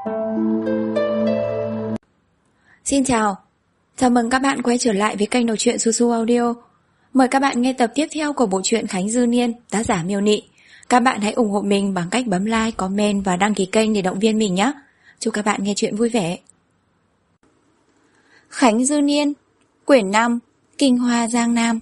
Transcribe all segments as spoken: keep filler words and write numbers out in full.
Xin chào, chào mừng các bạn quay trở lại với kênh đọc truyện Su Su Audio. Mời các bạn nghe tập tiếp theo của bộ truyện Khánh Dư Niên, tác giả Miêu Nị. Các bạn hãy ủng hộ mình bằng cách bấm like, comment và đăng ký kênh để động viên mình nhé. Chúc các bạn nghe truyện vui vẻ. Khánh Dư Niên, quyển năm, Kinh Hoa Giang Nam.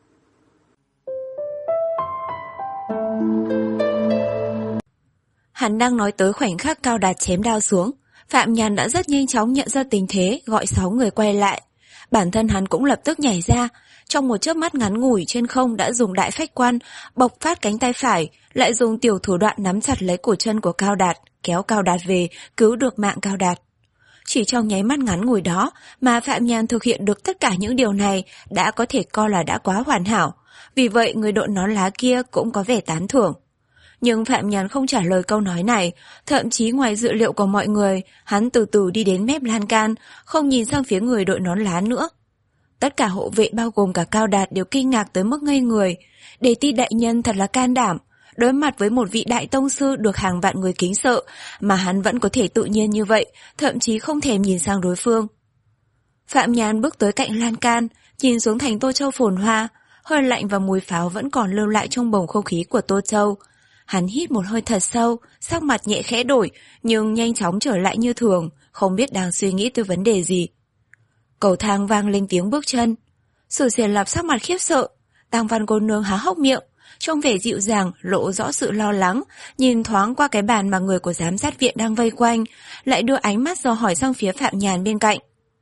Hắn đang nói tới khoảnh khắc Cao Đạt chém đao xuống, Phạm Nhàn đã rất nhanh chóng nhận ra tình thế, gọi sáu người quay lại. Bản thân hắn cũng lập tức nhảy ra, trong một chớp mắt ngắn ngủi trên không đã dùng đại phách quan, bộc phát cánh tay phải, lại dùng tiểu thủ đoạn nắm chặt lấy cổ chân của Cao Đạt, kéo Cao Đạt về, cứu được mạng Cao Đạt. Chỉ trong nháy mắt ngắn ngủi đó mà Phạm Nhàn thực hiện được tất cả những điều này đã có thể coi là đã quá hoàn hảo, vì vậy người đội nón lá kia cũng có vẻ tán thưởng. Nhưng Phạm Nhàn không trả lời câu nói này, thậm chí ngoài dự liệu của mọi người, hắn từ từ đi đến mép lan can, không nhìn sang phía người đội nón lá nữa. Tất cả hộ vệ bao gồm cả Cao Đạt đều kinh ngạc tới mức ngây người. Đề Ti đại nhân thật là can đảm, đối mặt với một vị đại tông sư được hàng vạn người kính sợ, mà hắn vẫn có thể tự nhiên như vậy, thậm chí không thèm nhìn sang đối phương. Phạm Nhàn bước tới cạnh lan can, nhìn xuống thành Tô Châu phồn hoa, hơi lạnh và mùi pháo vẫn còn lưu lại trong bầu không khí của Tô Châu. Hắn hít một hơi thật sâu, sắc mặt nhẹ khẽ đổi, nhưng nhanh chóng trở lại như thường, không biết đang suy nghĩ tới vấn đề gì. Cầu thang vang lên tiếng bước chân. Sử Xiển Lập sắc mặt khiếp sợ, Tang Văn cô nương há hốc miệng, trong vẻ dịu dàng lộ rõ sự lo lắng, nhìn thoáng qua cái bàn mà người của giám sát viện đang vây quanh, lại đưa ánh mắt dò hỏi sang phía Phạm Nhàn bên cạnh.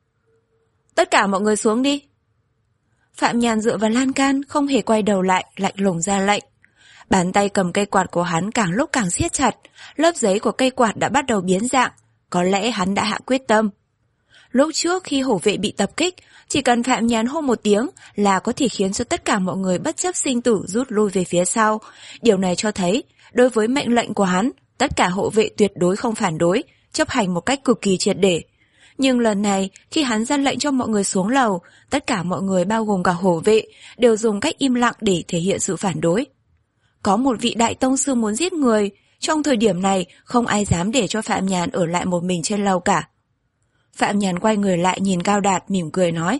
Tất cả mọi người xuống đi. Phạm Nhàn dựa vào lan can, không hề quay đầu lại, lạnh lùng ra lệnh. Bàn tay cầm cây quạt của hắn càng lúc càng siết chặt, lớp giấy của cây quạt đã bắt đầu biến dạng, có lẽ hắn đã hạ quyết tâm. Lúc trước khi hổ vệ bị tập kích, chỉ cần Phạm Nhàn hô một tiếng là có thể khiến cho tất cả mọi người bất chấp sinh tử rút lui về phía sau. Điều này cho thấy, đối với mệnh lệnh của hắn, tất cả hộ vệ tuyệt đối không phản đối, chấp hành một cách cực kỳ triệt để. Nhưng lần này, khi hắn ra lệnh cho mọi người xuống lầu, tất cả mọi người bao gồm cả hổ vệ đều dùng cách im lặng để thể hiện sự phản đối. Có một vị đại tông sư muốn giết người, trong thời điểm này không ai dám để cho Phạm Nhàn ở lại một mình trên lầu cả. Phạm Nhàn quay người lại nhìn Cao Đạt mỉm cười nói.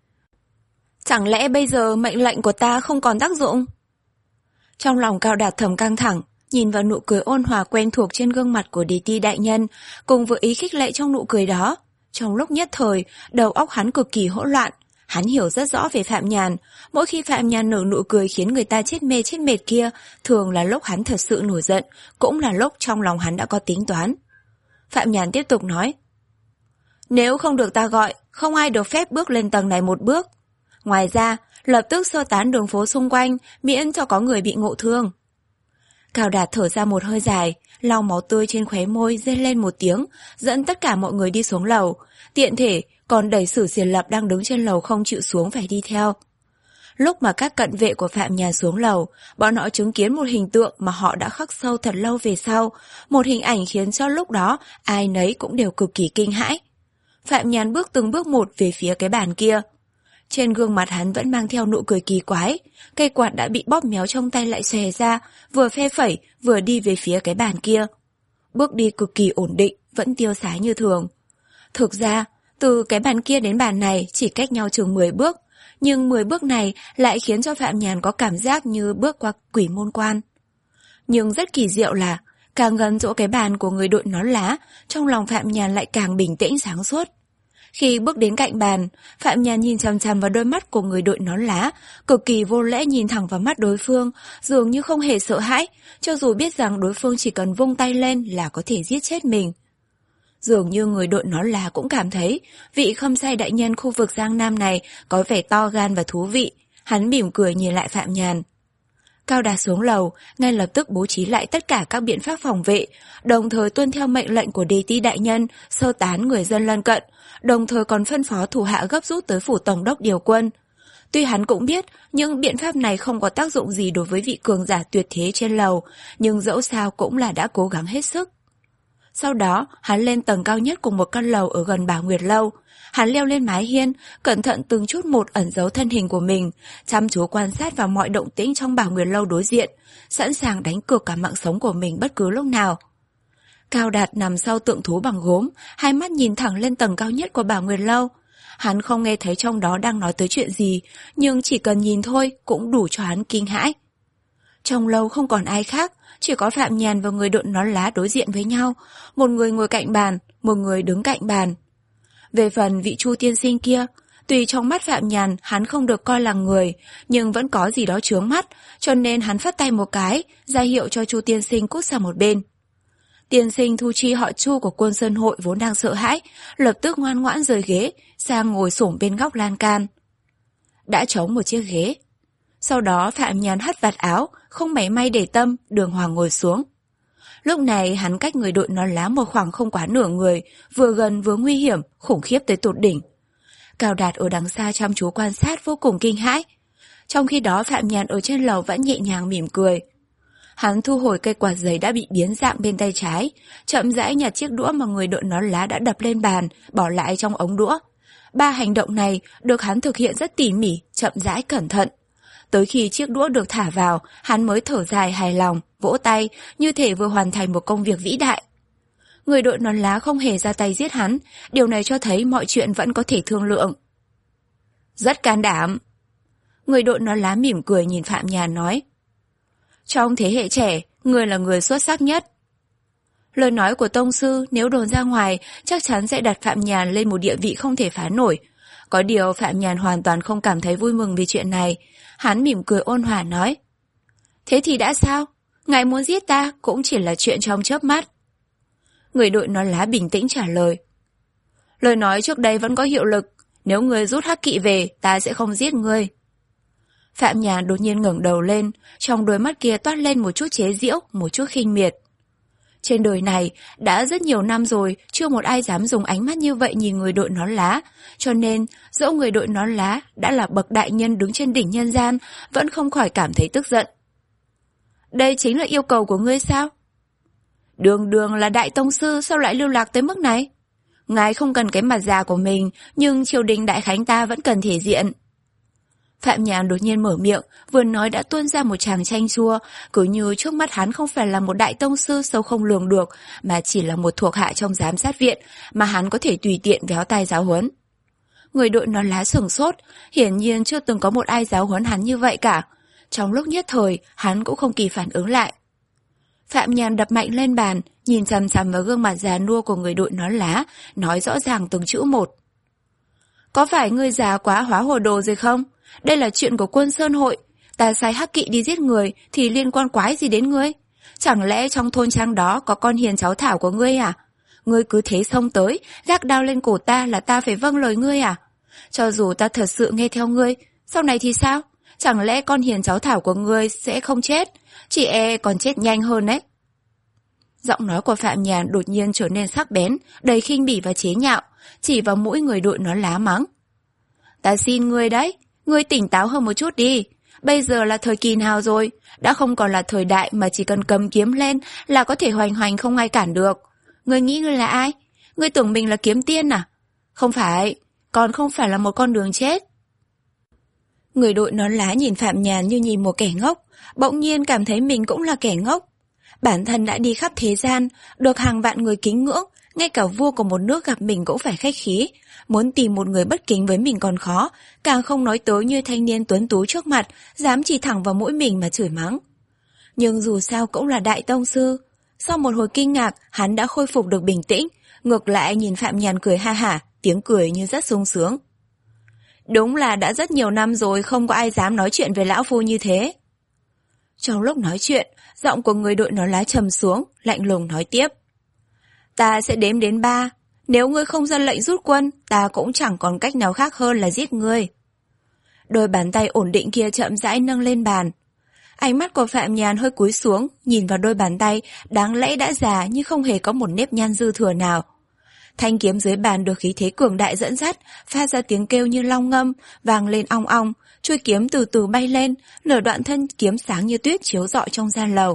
Chẳng lẽ bây giờ mệnh lệnh của ta không còn tác dụng? Trong lòng Cao Đạt thầm căng thẳng, nhìn vào nụ cười ôn hòa quen thuộc trên gương mặt của Đề Ti đại nhân, cùng với ý khích lệ trong nụ cười đó. Trong lúc nhất thời, đầu óc hắn cực kỳ hỗn loạn. Hắn hiểu rất rõ về Phạm Nhàn, mỗi khi Phạm Nhàn nở nụ cười khiến người ta chết mê chết mệt kia, thường là lúc hắn thật sự nổi giận, cũng là lúc trong lòng hắn đã có tính toán. Phạm Nhàn tiếp tục nói. Nếu không được ta gọi, không ai được phép bước lên tầng này một bước. Ngoài ra, lập tức sơ tán đường phố xung quanh, miễn cho có người bị ngộ thương. Cao Đạt thở ra một hơi dài, lau máu tươi trên khóe môi, rên lên một tiếng, dẫn tất cả mọi người đi xuống lầu, tiện thể còn đẩy Sử Xiển Lập đang đứng trên lầu không chịu xuống phải đi theo. Lúc mà các cận vệ của Phạm Nhàn xuống lầu, bọn họ chứng kiến một hình tượng mà họ đã khắc sâu thật lâu về sau, một hình ảnh khiến cho lúc đó ai nấy cũng đều cực kỳ kinh hãi. Phạm Nhàn bước từng bước một về phía cái bàn kia. Trên gương mặt hắn vẫn mang theo nụ cười kỳ quái, cây quạt đã bị bóp méo trong tay lại xòe ra, vừa phe phẩy vừa đi về phía cái bàn kia. Bước đi cực kỳ ổn định, vẫn tiêu sái như thường. Thực ra, từ cái bàn kia đến bàn này chỉ cách nhau chừng mười bước, nhưng mười bước này lại khiến cho Phạm Nhàn có cảm giác như bước qua quỷ môn quan. Nhưng rất kỳ diệu là, càng gần chỗ cái bàn của người đội nón lá, trong lòng Phạm Nhàn lại càng bình tĩnh sáng suốt. Khi bước đến cạnh bàn, Phạm Nhàn nhìn chằm chằm vào đôi mắt của người đội nón lá, cực kỳ vô lễ nhìn thẳng vào mắt đối phương, dường như không hề sợ hãi, cho dù biết rằng đối phương chỉ cần vung tay lên là có thể giết chết mình. Dường như người đội nón lá cũng cảm thấy vị Khâm Sai đại nhân khu vực Giang Nam này có vẻ to gan và thú vị, hắn mỉm cười nhìn lại Phạm Nhàn. Cao Đạt xuống lầu, ngay lập tức bố trí lại tất cả các biện pháp phòng vệ, đồng thời tuân theo mệnh lệnh của Đề Ti đại nhân sơ tán người dân lân cận, đồng thời còn phân phó thủ hạ gấp rút tới phủ tổng đốc điều quân. Tuy hắn cũng biết những biện pháp này không có tác dụng gì đối với vị cường giả tuyệt thế trên lầu, nhưng dẫu sao cũng là đã cố gắng hết sức. Sau đó, hắn lên tầng cao nhất của một căn lầu ở gần Bảo Nguyệt Lâu. Hắn leo lên mái hiên, cẩn thận từng chút một ẩn giấu thân hình của mình, chăm chú quan sát vào mọi động tĩnh trong Bảo Nguyệt Lâu đối diện, sẵn sàng đánh cược cả mạng sống của mình bất cứ lúc nào. Cao Đạt nằm sau tượng thú bằng gốm, hai mắt nhìn thẳng lên tầng cao nhất của Bảo Nguyệt Lâu. Hắn không nghe thấy trong đó đang nói tới chuyện gì, nhưng chỉ cần nhìn thôi cũng đủ cho hắn kinh hãi. Trong lâu không còn ai khác, chỉ có Phạm Nhàn và người đội nón lá đối diện với nhau, một người ngồi cạnh bàn, một người đứng cạnh bàn. Về phần vị Chu tiên sinh kia, tuy trong mắt Phạm Nhàn hắn không được coi là người, nhưng vẫn có gì đó chướng mắt, cho nên hắn phất tay một cái, ra hiệu cho Chu tiên sinh cút sang một bên. Tiên sinh thu chi họ Chu của Quân Sơn Hội vốn đang sợ hãi, lập tức ngoan ngoãn rời ghế, sang ngồi xổm bên góc lan can. Đã trống một chiếc ghế. Sau đó Phạm Nhàn hất vạt áo, không mảy may để tâm, đường hoàng ngồi xuống. Lúc này hắn cách người đội nón lá một khoảng không quá nửa người, vừa gần vừa nguy hiểm, khủng khiếp tới tột đỉnh. Cao Đạt ở đằng xa chăm chú quan sát vô cùng kinh hãi. Trong khi đó Phạm Nhàn ở trên lầu vẫn nhẹ nhàng mỉm cười. Hắn thu hồi cây quạt giấy đã bị biến dạng bên tay trái, chậm rãi nhặt chiếc đũa mà người đội nón lá đã đập lên bàn, bỏ lại trong ống đũa. Ba hành động này được hắn thực hiện rất tỉ mỉ, chậm rãi cẩn thận. Tới khi chiếc đũa được thả vào, hắn mới thở dài hài lòng, vỗ tay, như thể vừa hoàn thành một công việc vĩ đại. Người đội nón lá không hề ra tay giết hắn, điều này cho thấy mọi chuyện vẫn có thể thương lượng. Rất can đảm. Người đội nón lá mỉm cười nhìn Phạm Nhàn nói. Trong thế hệ trẻ, người là người xuất sắc nhất. Lời nói của tông sư nếu đồn ra ngoài chắc chắn sẽ đặt Phạm Nhàn lên một địa vị không thể phá nổi. Có điều Phạm Nhàn hoàn toàn không cảm thấy vui mừng vì chuyện này. Hắn mỉm cười ôn hòa nói. Thế thì đã sao? Ngài muốn giết ta cũng chỉ là chuyện trong chớp mắt. Người đội nón lá bình tĩnh trả lời. Lời nói trước đây vẫn có hiệu lực. Nếu người rút hắc kỵ về, ta sẽ không giết ngươi. Phạm Nhàn đột nhiên ngẩng đầu lên, trong đôi mắt kia toát lên một chút chế giễu, một chút khinh miệt. Trên đời này, đã rất nhiều năm rồi, chưa một ai dám dùng ánh mắt như vậy nhìn người đội nón lá, cho nên, dẫu người đội nón lá đã là bậc đại nhân đứng trên đỉnh nhân gian, vẫn không khỏi cảm thấy tức giận. Đây chính là yêu cầu của ngươi sao? Đường đường là đại tông sư, sao lại lưu lạc tới mức này? Ngài không cần cái mặt già của mình, nhưng triều đình đại khánh ta vẫn cần thể diện. Phạm Nhàn đột nhiên mở miệng, vừa nói đã tuôn ra một tràng chanh chua, cứ như trước mắt hắn không phải là một đại tông sư sâu không lường được, mà chỉ là một thuộc hạ trong giám sát viện, mà hắn có thể tùy tiện véo tai giáo huấn. Người đội nón lá sửng sốt, hiển nhiên chưa từng có một ai giáo huấn hắn như vậy cả. Trong lúc nhất thời, hắn cũng không kịp phản ứng lại. Phạm Nhàn đập mạnh lên bàn, nhìn chằm chằm vào gương mặt già nua của người đội nón lá, nói rõ ràng từng chữ một. Có phải ngươi già quá hóa hồ đồ rồi không? Đây là chuyện của Quân Sơn Hội. Ta sai hắc kỵ đi giết người thì liên quan quái gì đến ngươi? Chẳng lẽ trong thôn trang đó có con hiền cháu thảo của ngươi à? Ngươi cứ thế xông tới, gác đao lên cổ ta là ta phải vâng lời ngươi à? Cho dù ta thật sự nghe theo ngươi, sau này thì sao? Chẳng lẽ con hiền cháu thảo của ngươi sẽ không chết? Chỉ e còn chết nhanh hơn đấy. Giọng nói của Phạm Nhàn đột nhiên trở nên sắc bén, đầy khinh bỉ và chế nhạo, chỉ vào mũi người đội nón lá mắng. Ta xin ngươi đấy, ngươi tỉnh táo hơn một chút đi. Bây giờ là thời kỳ nào rồi? Đã không còn là thời đại mà chỉ cần cầm kiếm lên là có thể hoành hoành không ai cản được. Ngươi nghĩ ngươi là ai? Ngươi tưởng mình là kiếm tiên à? Không phải, còn không phải là một con đường chết. Người đội nón lá nhìn Phạm Nhàn như nhìn một kẻ ngốc, bỗng nhiên cảm thấy mình cũng là kẻ ngốc. Bản thân đã đi khắp thế gian, được hàng vạn người kính ngưỡng, ngay cả vua của một nước gặp mình cũng phải khách khí. Muốn tìm một người bất kính với mình còn khó, càng không nói tới như thanh niên tuấn tú trước mặt, dám chỉ thẳng vào mũi mình mà chửi mắng. Nhưng dù sao cũng là đại tông sư. Sau một hồi kinh ngạc, hắn đã khôi phục được bình tĩnh, ngược lại nhìn Phạm Nhàn cười ha hả, tiếng cười như rất sung sướng. Đúng là đã rất nhiều năm rồi không có ai dám nói chuyện về lão phu như thế. Trong lúc nói chuyện, giọng của người đội nón lá trầm xuống, lạnh lùng nói tiếp. Ta sẽ đếm đến ba. Nếu ngươi không ra lệnh rút quân, ta cũng chẳng còn cách nào khác hơn là giết ngươi. Đôi bàn tay ổn định kia chậm rãi nâng lên bàn. Ánh mắt của Phạm Nhàn hơi cúi xuống, nhìn vào đôi bàn tay, đáng lẽ đã già nhưng không hề có một nếp nhăn dư thừa nào. Thanh kiếm dưới bàn được khí thế cường đại dẫn dắt, phát ra tiếng kêu như long ngâm, vang lên ong ong, chuôi kiếm từ từ bay lên, nửa đoạn thân kiếm sáng như tuyết chiếu rọi trong gian lầu.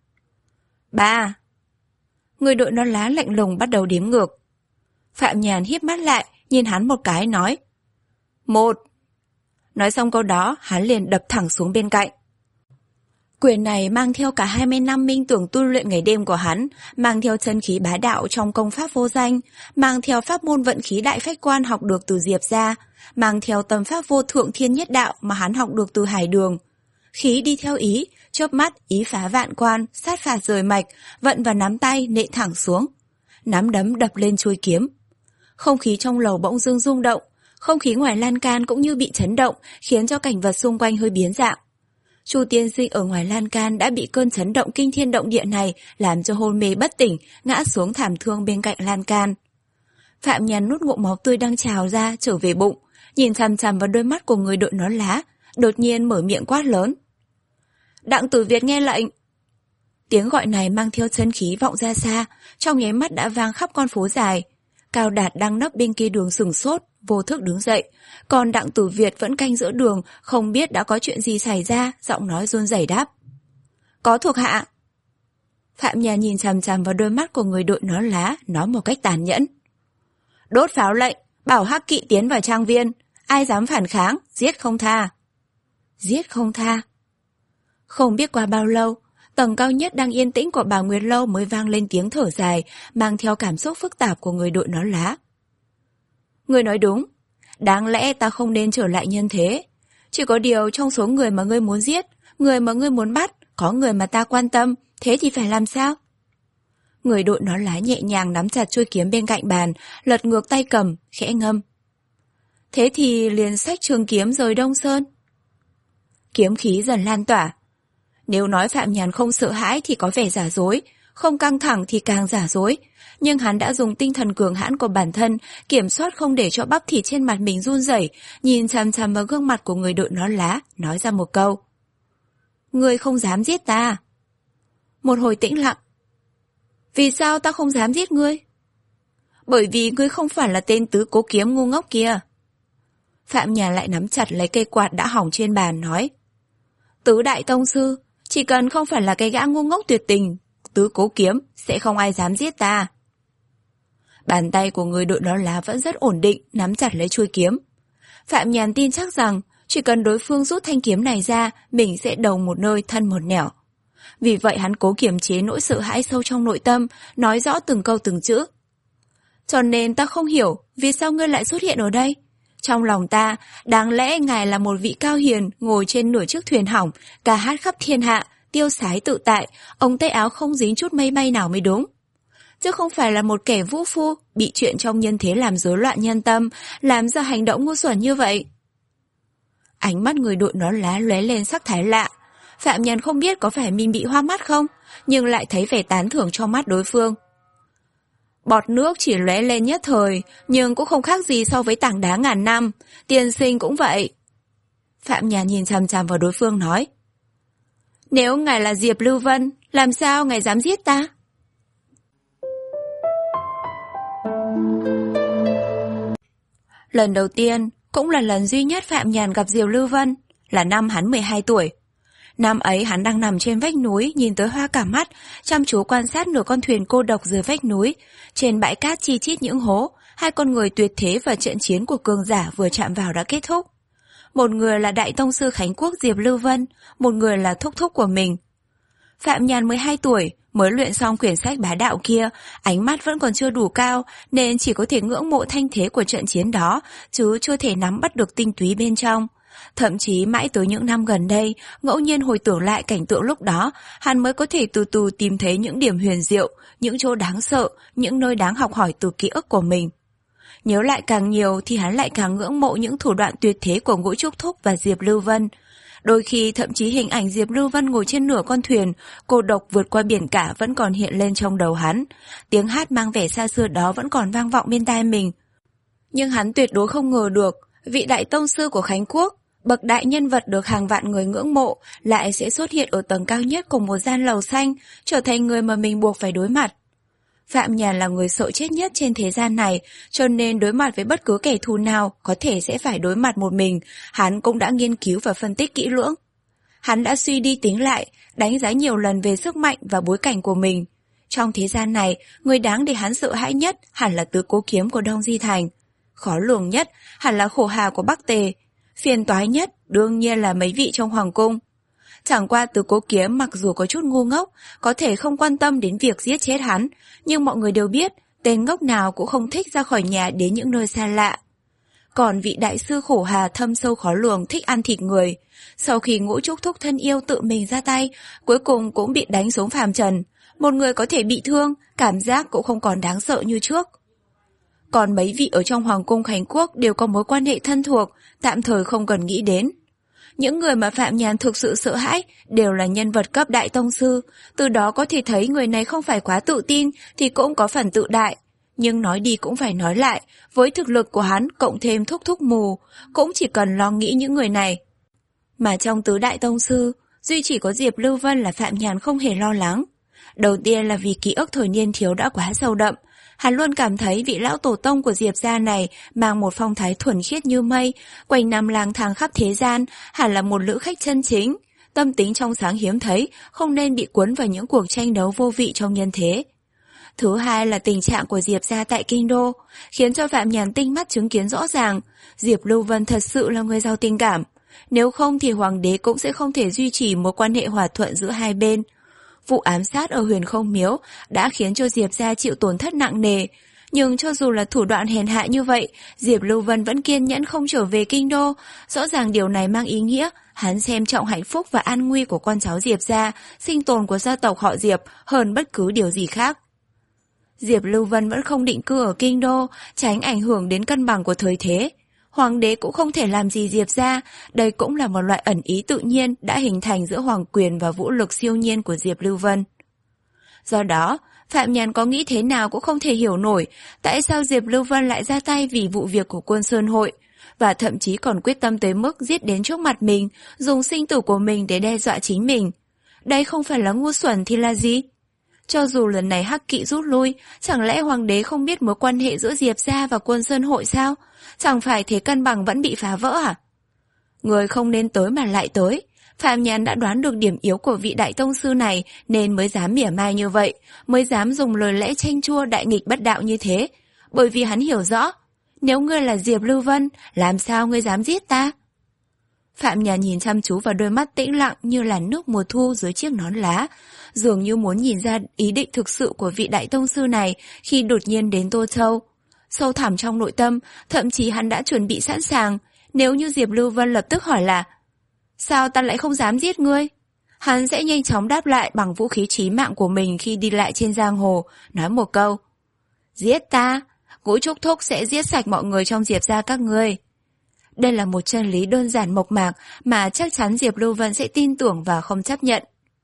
Ba. Người đội nón lá lạnh lùng bắt đầu đếm ngược. Phạm Nhàn híp mắt lại, nhìn hắn một cái nói. Một. Nói xong câu đó, hắn liền đập thẳng xuống bên cạnh. Quyền này mang theo cả hai mươi năm minh tưởng tu luyện ngày đêm của hắn, mang theo chân khí bá đạo trong công pháp vô danh, mang theo pháp môn vận khí đại phách quan học được từ Diệp gia, mang theo tâm pháp vô thượng thiên nhất đạo mà hắn học được từ Hải Đường. Khí đi theo ý, chớp mắt ý phá vạn quan, sát phạt rời mạch, vận vào nắm tay nện thẳng xuống. Nắm đấm đập lên chuôi kiếm. Không khí trong lầu bỗng dưng rung động, không khí ngoài lan can cũng như bị chấn động, khiến cho cảnh vật xung quanh hơi biến dạng. Chu tiên sinh ở ngoài lan can đã bị cơn chấn động kinh thiên động địa này làm cho hôn mê bất tỉnh, ngã xuống thảm thương bên cạnh lan can. Phạm Nhàn nuốt ngụm máu tươi đang trào ra trở về bụng, nhìn chằm chằm vào đôi mắt của người đội nón lá, đột nhiên mở miệng quát lớn. Đặng Tử Việt nghe lệnh. Tiếng gọi này mang theo chân khí vọng ra xa, trong nháy mắt đã vang khắp con phố dài. Cao Đạt đang nấp bên kia đường sửng sốt, vô thức đứng dậy, còn Đặng Tử Việt vẫn canh giữa đường, không biết đã có chuyện gì xảy ra, giọng nói run rẩy đáp. Có thuộc hạ. Phạm Nhàn nhìn chằm chằm vào đôi mắt của người đội nón lá, nói một cách tàn nhẫn. Đốt pháo lệnh, bảo Hắc Kỵ tiến vào trang viên, ai dám phản kháng, giết không tha. Giết không tha. Không biết qua bao lâu, tầng cao nhất đang yên tĩnh của bà Nguyệt Lâu mới vang lên tiếng thở dài, mang theo cảm xúc phức tạp của người đội nón lá. Ngươi nói đúng, đáng lẽ ta không nên trở lại nhân thế. Chỉ có điều trong số người mà ngươi muốn giết, người mà ngươi muốn bắt, có người mà ta quan tâm, thế thì phải làm sao? Người đội nón lá nhẹ nhàng nắm chặt chuôi kiếm bên cạnh bàn, lật ngược tay cầm, khẽ ngâm. Thế thì liền xách trường kiếm rời Đông Sơn. Kiếm khí dần lan tỏa. Nếu nói Phạm Nhàn không sợ hãi thì có vẻ giả dối, không căng thẳng thì càng giả dối. Nhưng hắn đã dùng tinh thần cường hãn của bản thân, kiểm soát không để cho bắp thịt trên mặt mình run rẩy, nhìn chằm chằm vào gương mặt của người đội nón lá, nói ra một câu. Ngươi không dám giết ta. Một hồi tĩnh lặng. Vì sao ta không dám giết ngươi? Bởi vì ngươi không phải là tên tứ cố kiếm ngu ngốc kia. Phạm Nhàn lại nắm chặt lấy cây quạt đã hỏng trên bàn, nói. Tứ đại tông sư, chỉ cần không phải là cái gã ngu ngốc tuyệt tình, tứ cố kiếm, sẽ không ai dám giết ta. Bàn tay của người đội nón lá vẫn rất ổn định, nắm chặt lấy chuôi kiếm. Phạm Nhàn tin chắc rằng, chỉ cần đối phương rút thanh kiếm này ra, mình sẽ đầu một nơi thân một nẻo. Vì vậy hắn cố kiềm chế nỗi sợ hãi sâu trong nội tâm, nói rõ từng câu từng chữ. Cho nên ta không hiểu, vì sao ngươi lại xuất hiện ở đây? Trong lòng ta, đáng lẽ ngài là một vị cao hiền ngồi trên nửa chiếc thuyền hỏng, ca hát khắp thiên hạ, tiêu sái tự tại, ống tay áo không dính chút mây may nào mới đúng. Chứ không phải là một kẻ vũ phu, bị chuyện trong nhân thế làm rối loạn nhân tâm, làm ra hành động ngu xuẩn như vậy. Ánh mắt người đội nón lá lóe lên sắc thái lạ. Phạm Nhàn không biết có phải mình bị hoa mắt không, nhưng lại thấy vẻ tán thưởng trong mắt đối phương. Bọt nước chỉ lóe lên nhất thời, nhưng cũng không khác gì so với tảng đá ngàn năm, tiên sinh cũng vậy. Phạm Nhàn nhìn chằm chằm vào đối phương nói. Nếu ngài là Diệp Lưu Vân, làm sao ngài dám giết ta? Lần đầu tiên, cũng là lần duy nhất Phạm Nhàn gặp Diệp Lưu Vân, là năm hắn mười hai tuổi. Năm ấy hắn đang nằm trên vách núi, nhìn tới hoa cả mắt, chăm chú quan sát nửa con thuyền cô độc dưới vách núi. Trên bãi cát chi chít những hố, hai con người tuyệt thế và trận chiến của cường giả vừa chạm vào đã kết thúc. Một người là đại tông sư Khánh Quốc Diệp Lưu Vân, một người là thúc thúc của mình. Phạm Nhàn mười hai tuổi, mới luyện xong quyển sách bá đạo kia, ánh mắt vẫn còn chưa đủ cao, nên chỉ có thể ngưỡng mộ thanh thế của trận chiến đó, chứ chưa thể nắm bắt được tinh túy bên trong. Thậm chí mãi tới những năm gần đây, ngẫu nhiên hồi tưởng lại cảnh tượng lúc đó, hắn mới có thể từ từ tìm thấy những điểm huyền diệu, những chỗ đáng sợ, những nơi đáng học hỏi từ ký ức của mình. Nhớ lại càng nhiều thì hắn lại càng ngưỡng mộ những thủ đoạn tuyệt thế của Ngũ Trúc Thúc và Diệp Lưu Vân. Đôi khi thậm chí hình ảnh Diệp Lưu Vân ngồi trên nửa con thuyền, cô độc vượt qua biển cả vẫn còn hiện lên trong đầu hắn. Tiếng hát mang vẻ xa xưa đó vẫn còn vang vọng bên tai mình. Nhưng hắn tuyệt đối không ngờ được, vị đại tông sư của Khánh Quốc, bậc đại nhân vật được hàng vạn người ngưỡng mộ, lại sẽ xuất hiện ở tầng cao nhất của một gian lầu xanh, trở thành người mà mình buộc phải đối mặt. Phạm Nhàn là người sợ chết nhất trên thế gian này, cho nên đối mặt với bất cứ kẻ thù nào có thể sẽ phải đối mặt một mình, hắn cũng đã nghiên cứu và phân tích kỹ lưỡng. Hắn đã suy đi tính lại, đánh giá nhiều lần về sức mạnh và bối cảnh của mình. Trong thế gian này, người đáng để hắn sợ hãi nhất hẳn là tứ cố kiếm của Đông Di Thành. Khó lường nhất hẳn là khổ hà của Bắc Tề. Phiền toái nhất đương nhiên là mấy vị trong hoàng cung. Chẳng qua Tứ Cố Kiếm mặc dù có chút ngu ngốc, có thể không quan tâm đến việc giết chết hắn, nhưng mọi người đều biết, tên ngốc nào cũng không thích ra khỏi nhà đến những nơi xa lạ. Còn vị đại sư khổ hà thâm sâu khó lường thích ăn thịt người, sau khi Ngũ Trúc Thúc thân yêu tự mình ra tay, cuối cùng cũng bị đánh xuống phàm trần. Một người có thể bị thương, cảm giác cũng không còn đáng sợ như trước. Còn mấy vị ở trong Hoàng cung Khánh Quốc đều có mối quan hệ thân thuộc, tạm thời không cần nghĩ đến. Những người mà Phạm Nhàn thực sự sợ hãi đều là nhân vật cấp đại tông sư, từ đó có thể thấy người này không phải quá tự tin thì cũng có phần tự đại. Nhưng nói đi cũng phải nói lại, với thực lực của hắn cộng thêm thúc thúc mù, cũng chỉ cần lo nghĩ những người này. Mà trong tứ đại tông sư, duy chỉ có Diệp Lưu Vân là Phạm Nhàn không hề lo lắng. Đầu tiên là vì ký ức thời niên thiếu đã quá sâu đậm, hắn luôn cảm thấy vị lão tổ tông của Diệp gia này mang một phong thái thuần khiết như mây, quanh năm lang thang khắp thế gian, hẳn là một lữ khách chân chính, tâm tính trong sáng hiếm thấy, không nên bị cuốn vào những cuộc tranh đấu vô vị trong nhân thế. Thứ hai là tình trạng của Diệp gia tại Kinh Đô, khiến cho Phạm Nhàn tinh mắt chứng kiến rõ ràng, Diệp Lưu Vân thật sự là người giàu tình cảm. Nếu không thì Hoàng đế cũng sẽ không thể duy trì mối quan hệ hòa thuận giữa hai bên. Vụ ám sát ở Huyền Không Miếu đã khiến cho Diệp gia chịu tổn thất nặng nề. Nhưng cho dù là thủ đoạn hèn hạ như vậy, Diệp Lưu Vân vẫn kiên nhẫn không trở về Kinh Đô. Rõ ràng điều này mang ý nghĩa hắn xem trọng hạnh phúc và an nguy của con cháu Diệp gia, sinh tồn của gia tộc họ Diệp hơn bất cứ điều gì khác. Diệp Lưu Vân vẫn không định cư ở Kinh Đô, tránh ảnh hưởng đến cân bằng của thời thế. Hoàng đế cũng không thể làm gì Diệp gia, đây cũng là một loại ẩn ý tự nhiên đã hình thành giữa hoàng quyền và vũ lực siêu nhiên của Diệp Lưu Vân. Do đó, Phạm Nhàn có nghĩ thế nào cũng không thể hiểu nổi tại sao Diệp Lưu Vân lại ra tay vì vụ việc của Quân Sơn Hội, và thậm chí còn quyết tâm tới mức giết đến trước mặt mình, dùng sinh tử của mình để đe dọa chính mình. Đây không phải là ngu xuẩn thì là gì? Cho dù lần này Hắc Kỵ rút lui, chẳng lẽ hoàng đế không biết mối quan hệ giữa Diệp gia và Quân Sơn Hội sao? Chẳng phải thế cân bằng vẫn bị phá vỡ à? Người không nên tới mà lại tới. Phạm Nhàn đã đoán được điểm yếu của vị đại tông sư này nên mới dám mỉa mai như vậy, mới dám dùng lời lẽ chanh chua đại nghịch bất đạo như thế. Bởi vì hắn hiểu rõ, nếu ngươi là Diệp Lưu Vân, làm sao ngươi dám giết ta? Phạm Nhàn nhìn chăm chú vào đôi mắt tĩnh lặng như là nước mùa thu dưới chiếc nón lá, dường như muốn nhìn ra ý định thực sự của vị đại tông sư này khi đột nhiên đến Tô Châu. Sâu thẳm trong nội tâm, thậm chí hắn đã chuẩn bị sẵn sàng, nếu như Diệp Lưu Vân lập tức hỏi là sao ta lại không dám giết ngươi? Hắn sẽ nhanh chóng đáp lại bằng vũ khí chí mạng của mình khi đi lại trên giang hồ, nói một câu: giết ta, Ngũ Trúc Thúc sẽ giết sạch mọi người trong Diệp gia các ngươi. Đây là một chân lý đơn giản mộc mạc mà chắc chắn Diệp Lưu Vân sẽ tin tưởng và không chấp nhận.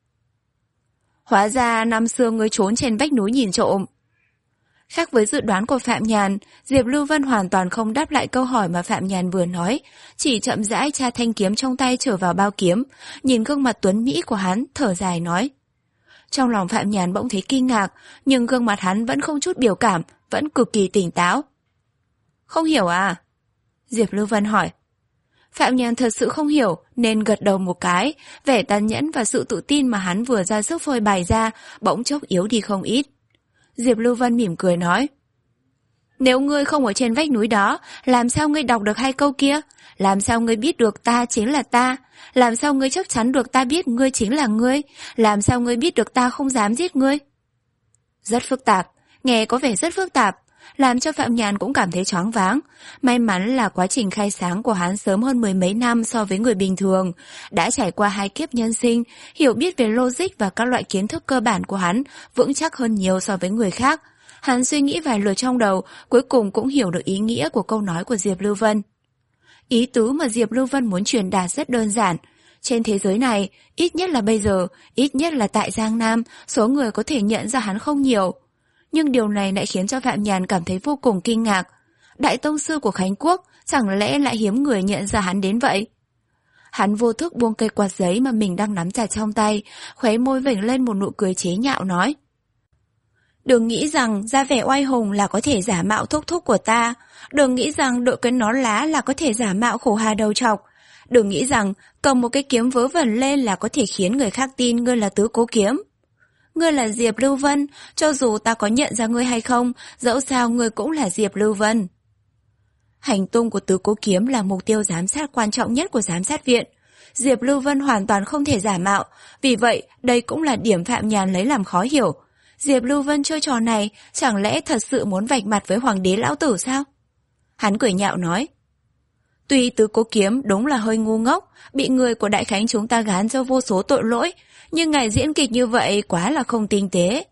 Hóa ra năm xưa ngươi trốn trên vách núi nhìn trộm. Khác với dự đoán của Phạm Nhàn, Diệp Lưu Vân hoàn toàn không đáp lại câu hỏi mà Phạm Nhàn vừa nói, chỉ chậm rãi tra thanh kiếm trong tay trở vào bao kiếm, nhìn gương mặt tuấn mỹ của hắn, thở dài nói. Trong lòng Phạm Nhàn bỗng thấy kinh ngạc, nhưng gương mặt hắn vẫn không chút biểu cảm, vẫn cực kỳ tỉnh táo. Không hiểu à? Diệp Lưu Vân hỏi. Phạm Nhàn thật sự không hiểu nên gật đầu một cái, vẻ tàn nhẫn và sự tự tin mà hắn vừa ra sức phơi bày ra bỗng chốc yếu đi không ít. Diệp Lưu Vân mỉm cười nói: nếu ngươi không ở trên vách núi đó, làm sao ngươi đọc được hai câu kia? Làm sao ngươi biết được ta chính là ta? Làm sao ngươi chắc chắn được ta biết ngươi chính là ngươi? Làm sao ngươi biết được ta không dám giết ngươi? Rất phức tạp, nghe có vẻ rất phức tạp, làm cho Phạm Nhàn cũng cảm thấy choáng váng. May mắn là quá trình khai sáng của hắn sớm hơn mười mấy năm so với người bình thường, đã trải qua hai kiếp nhân sinh, hiểu biết về logic và các loại kiến thức cơ bản của hắn vững chắc hơn nhiều so với người khác. Hắn suy nghĩ vài lượt trong đầu, cuối cùng cũng hiểu được ý nghĩa của câu nói của Diệp Lưu Vân. Ý tứ mà Diệp Lưu Vân muốn truyền đạt rất đơn giản. Trên thế giới này, ít nhất là bây giờ, ít nhất là tại Giang Nam, số người có thể nhận ra hắn không nhiều. Nhưng điều này lại khiến cho Phạm Nhàn cảm thấy vô cùng kinh ngạc. Đại tông sư của Khánh Quốc chẳng lẽ lại hiếm người nhận ra hắn đến vậy? Hắn vô thức buông cây quạt giấy mà mình đang nắm chặt trong tay, khóe môi vểnh lên một nụ cười chế nhạo nói: đừng nghĩ rằng ra vẻ oai hùng là có thể giả mạo thúc thúc của ta. Đừng nghĩ rằng đội cái nón lá là có thể giả mạo khổ hà đầu trọc. Đừng nghĩ rằng cầm một cái kiếm vớ vẩn lên là có thể khiến người khác tin ngươi là Tứ Cố Kiếm. Ngươi là Diệp Lưu Vân, cho dù ta có nhận ra ngươi hay không, dẫu sao ngươi cũng là Diệp Lưu Vân. Hành tung của Tứ Cố Kiếm là mục tiêu giám sát quan trọng nhất của giám sát viện. Diệp Lưu Vân hoàn toàn không thể giả mạo, vì vậy đây cũng là điểm Phạm Nhàn lấy làm khó hiểu. Diệp Lưu Vân chơi trò này chẳng lẽ thật sự muốn vạch mặt với hoàng đế lão tử sao? Hắn cười nhạo nói. Tuy Tứ Cố Kiếm đúng là hơi ngu ngốc, bị người của Đại Khánh chúng ta gán cho vô số tội lỗi, nhưng ngài diễn kịch như vậy quá là không tinh tế.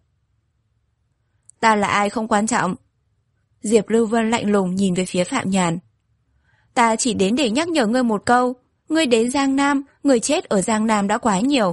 Ta là ai không quan trọng. Diệp Lưu Vân lạnh lùng nhìn về phía Phạm Nhàn. Ta chỉ đến để nhắc nhở ngươi một câu, ngươi đến Giang Nam, người chết ở Giang Nam đã quá nhiều.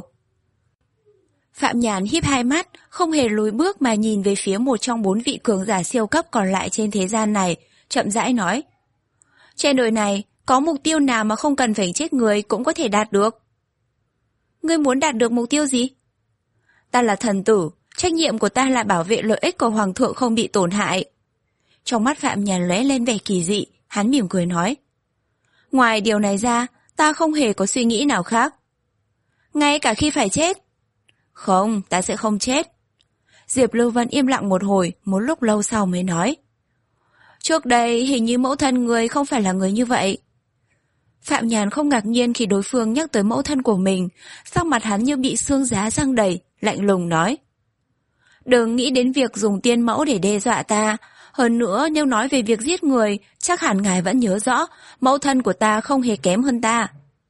Phạm Nhàn híp hai mắt, không hề lùi bước mà nhìn về phía một trong bốn vị cường giả siêu cấp còn lại trên thế gian này, chậm rãi nói. Trên đời này, có mục tiêu nào mà không cần phải chết người cũng có thể đạt được. Ngươi muốn đạt được mục tiêu gì? Ta là thần tử, trách nhiệm của ta là bảo vệ lợi ích của hoàng thượng không bị tổn hại. Trong mắt Phạm Nhàn lóe lên vẻ kỳ dị, hắn mỉm cười nói. Ngoài điều này ra, ta không hề có suy nghĩ nào khác. Ngay cả khi phải chết? Không, ta sẽ không chết. Diệp Lưu Vân im lặng một hồi, một lúc lâu sau mới nói. Trước đây hình như mẫu thân người không phải là người như vậy. Phạm Nhàn không ngạc nhiên khi đối phương nhắc tới mẫu thân của mình, sắc mặt hắn như bị xương giá răng đầy, lạnh lùng nói. Đừng nghĩ đến việc dùng tiên mẫu để đe dọa ta. Hơn nữa, nếu nói về việc giết người, chắc hẳn ngài vẫn nhớ rõ, mẫu thân của ta không hề kém hơn ta.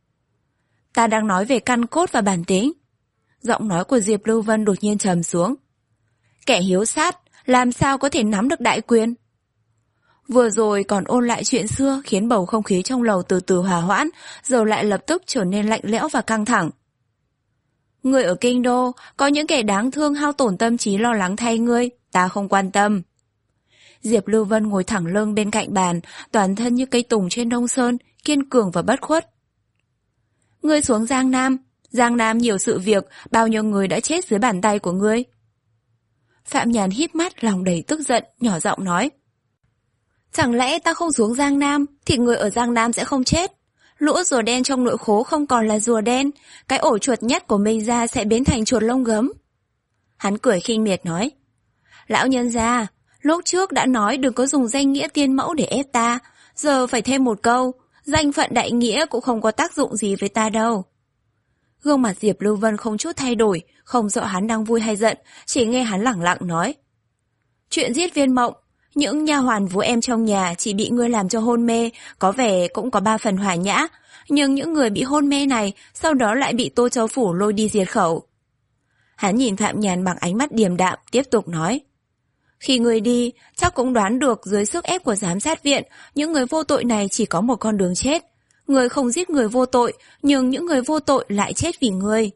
Ta đang nói về căn cốt và bản tính. Giọng nói của Diệp Lưu Vân đột nhiên trầm xuống. Kẻ hiếu sát, làm sao có thể nắm được đại quyền? Vừa rồi còn ôn lại chuyện xưa khiến bầu không khí trong lầu từ từ hòa hoãn, giờ lại lập tức trở nên lạnh lẽo và căng thẳng. Người ở kinh đô, có những kẻ đáng thương hao tổn tâm trí lo lắng thay ngươi, ta không quan tâm. Diệp Lưu Vân ngồi thẳng lưng bên cạnh bàn, toàn thân như cây tùng trên Đông Sơn, kiên cường và bất khuất. Ngươi xuống Giang Nam, Giang Nam nhiều sự việc, bao nhiêu người đã chết dưới bàn tay của ngươi. Phạm Nhàn híp mắt, lòng đầy tức giận, nhỏ giọng nói. Chẳng lẽ ta không xuống Giang Nam, thì người ở Giang Nam sẽ không chết? Lũ rùa đen trong nội khố không còn là rùa đen, cái ổ chuột nhắt của mình ra sẽ biến thành chuột lông gấm. Hắn cười khinh miệt nói. Lão nhân gia, lúc trước đã nói đừng có dùng danh nghĩa tiên mẫu để ép ta, giờ phải thêm một câu, danh phận đại nghĩa cũng không có tác dụng gì với ta đâu. Gương mặt Diệp Lưu Vân không chút thay đổi, không rõ hắn đang vui hay giận, chỉ nghe hắn lẳng lặng nói. Chuyện giết Viên Mộng, những nha hoàn vũ em trong nhà chỉ bị ngươi làm cho hôn mê, có vẻ cũng có ba phần hòa nhã, nhưng những người bị hôn mê này sau đó lại bị Tô Châu Phủ lôi đi diệt khẩu. Hắn nhìn Phạm Nhàn bằng ánh mắt điềm đạm, tiếp tục nói. Khi ngươi đi, chắc cũng đoán được dưới sức ép của giám sát viện, những người vô tội này chỉ có một con đường chết. Ngươi không giết người vô tội, nhưng những người vô tội lại chết vì ngươi.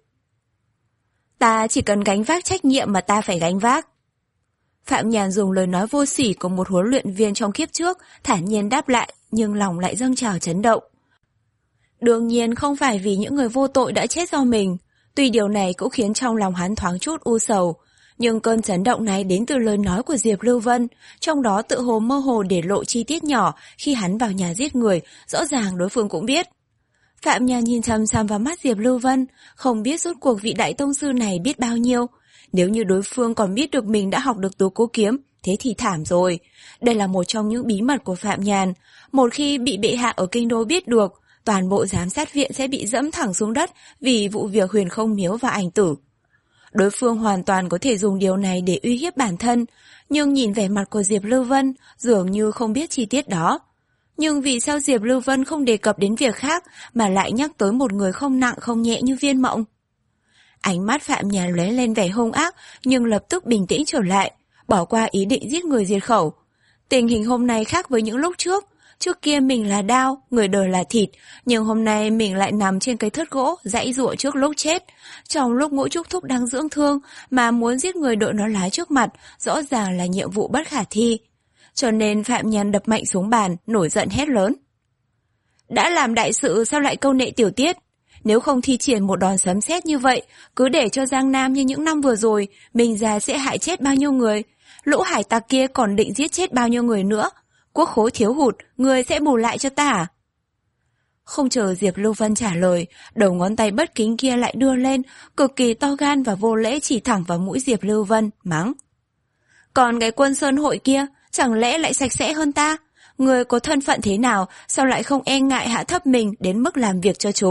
Ta chỉ cần gánh vác trách nhiệm mà ta phải gánh vác. Phạm Nhàn dùng lời nói vô sỉ của một huấn luyện viên trong kiếp trước, thản nhiên đáp lại, nhưng lòng lại dâng trào chấn động. Đương nhiên không phải vì những người vô tội đã chết do mình, tuy điều này cũng khiến trong lòng hắn thoáng chút u sầu, nhưng cơn chấn động này đến từ lời nói của Diệp Lưu Vân, trong đó tự hồ mơ hồ để lộ chi tiết nhỏ khi hắn vào nhà giết người, rõ ràng đối phương cũng biết. Phạm Nhàn nhìn chằm chằm vào mắt Diệp Lưu Vân, không biết rốt cuộc vị đại tông sư này biết bao nhiêu. Nếu như đối phương còn biết được mình đã học được Tứ Cố Kiếm, thế thì thảm rồi. Đây là một trong những bí mật của Phạm Nhàn. Một khi bị bệ hạ ở kinh đô biết được, toàn bộ giám sát viện sẽ bị dẫm thẳng xuống đất vì vụ việc Huyền Không Miếu và Ảnh Tử. Đối phương hoàn toàn có thể dùng điều này để uy hiếp bản thân, nhưng nhìn vẻ mặt của Diệp Lưu Vân dường như không biết chi tiết đó. Nhưng vì sao Diệp Lưu Vân không đề cập đến việc khác mà lại nhắc tới một người không nặng không nhẹ như Viên Mộng? Ánh mắt Phạm Nhàn lóe lên vẻ hung ác, nhưng lập tức bình tĩnh trở lại, bỏ qua ý định giết người diệt khẩu. Tình hình hôm nay khác với những lúc trước. Trước kia mình là đao, người đời là thịt, nhưng hôm nay mình lại nằm trên cái thớt gỗ, giãy giụa trước lúc chết. Trong lúc Ngũ Trúc Thúc đang dưỡng thương, mà muốn giết người đội nó lái trước mặt, rõ ràng là nhiệm vụ bất khả thi. Cho nên Phạm Nhàn đập mạnh xuống bàn, nổi giận hét lớn. Đã làm đại sự sao lại câu nệ tiểu tiết? Nếu không thi triển một đòn sấm sét như vậy, cứ để cho Giang Nam như những năm vừa rồi, mình già sẽ hại chết bao nhiêu người. Lũ hải tặc kia còn định giết chết bao nhiêu người nữa. Quốc khố thiếu hụt, người sẽ bù lại cho ta à? Không chờ Diệp Lưu Vân trả lời, đầu ngón tay bất kính kia lại đưa lên, cực kỳ to gan và vô lễ chỉ thẳng vào mũi Diệp Lưu Vân, mắng. Còn cái Quân Sơn hội kia, chẳng lẽ lại sạch sẽ hơn ta? Người có thân phận thế nào, sao lại không e ngại hạ thấp mình đến mức làm việc cho chúng?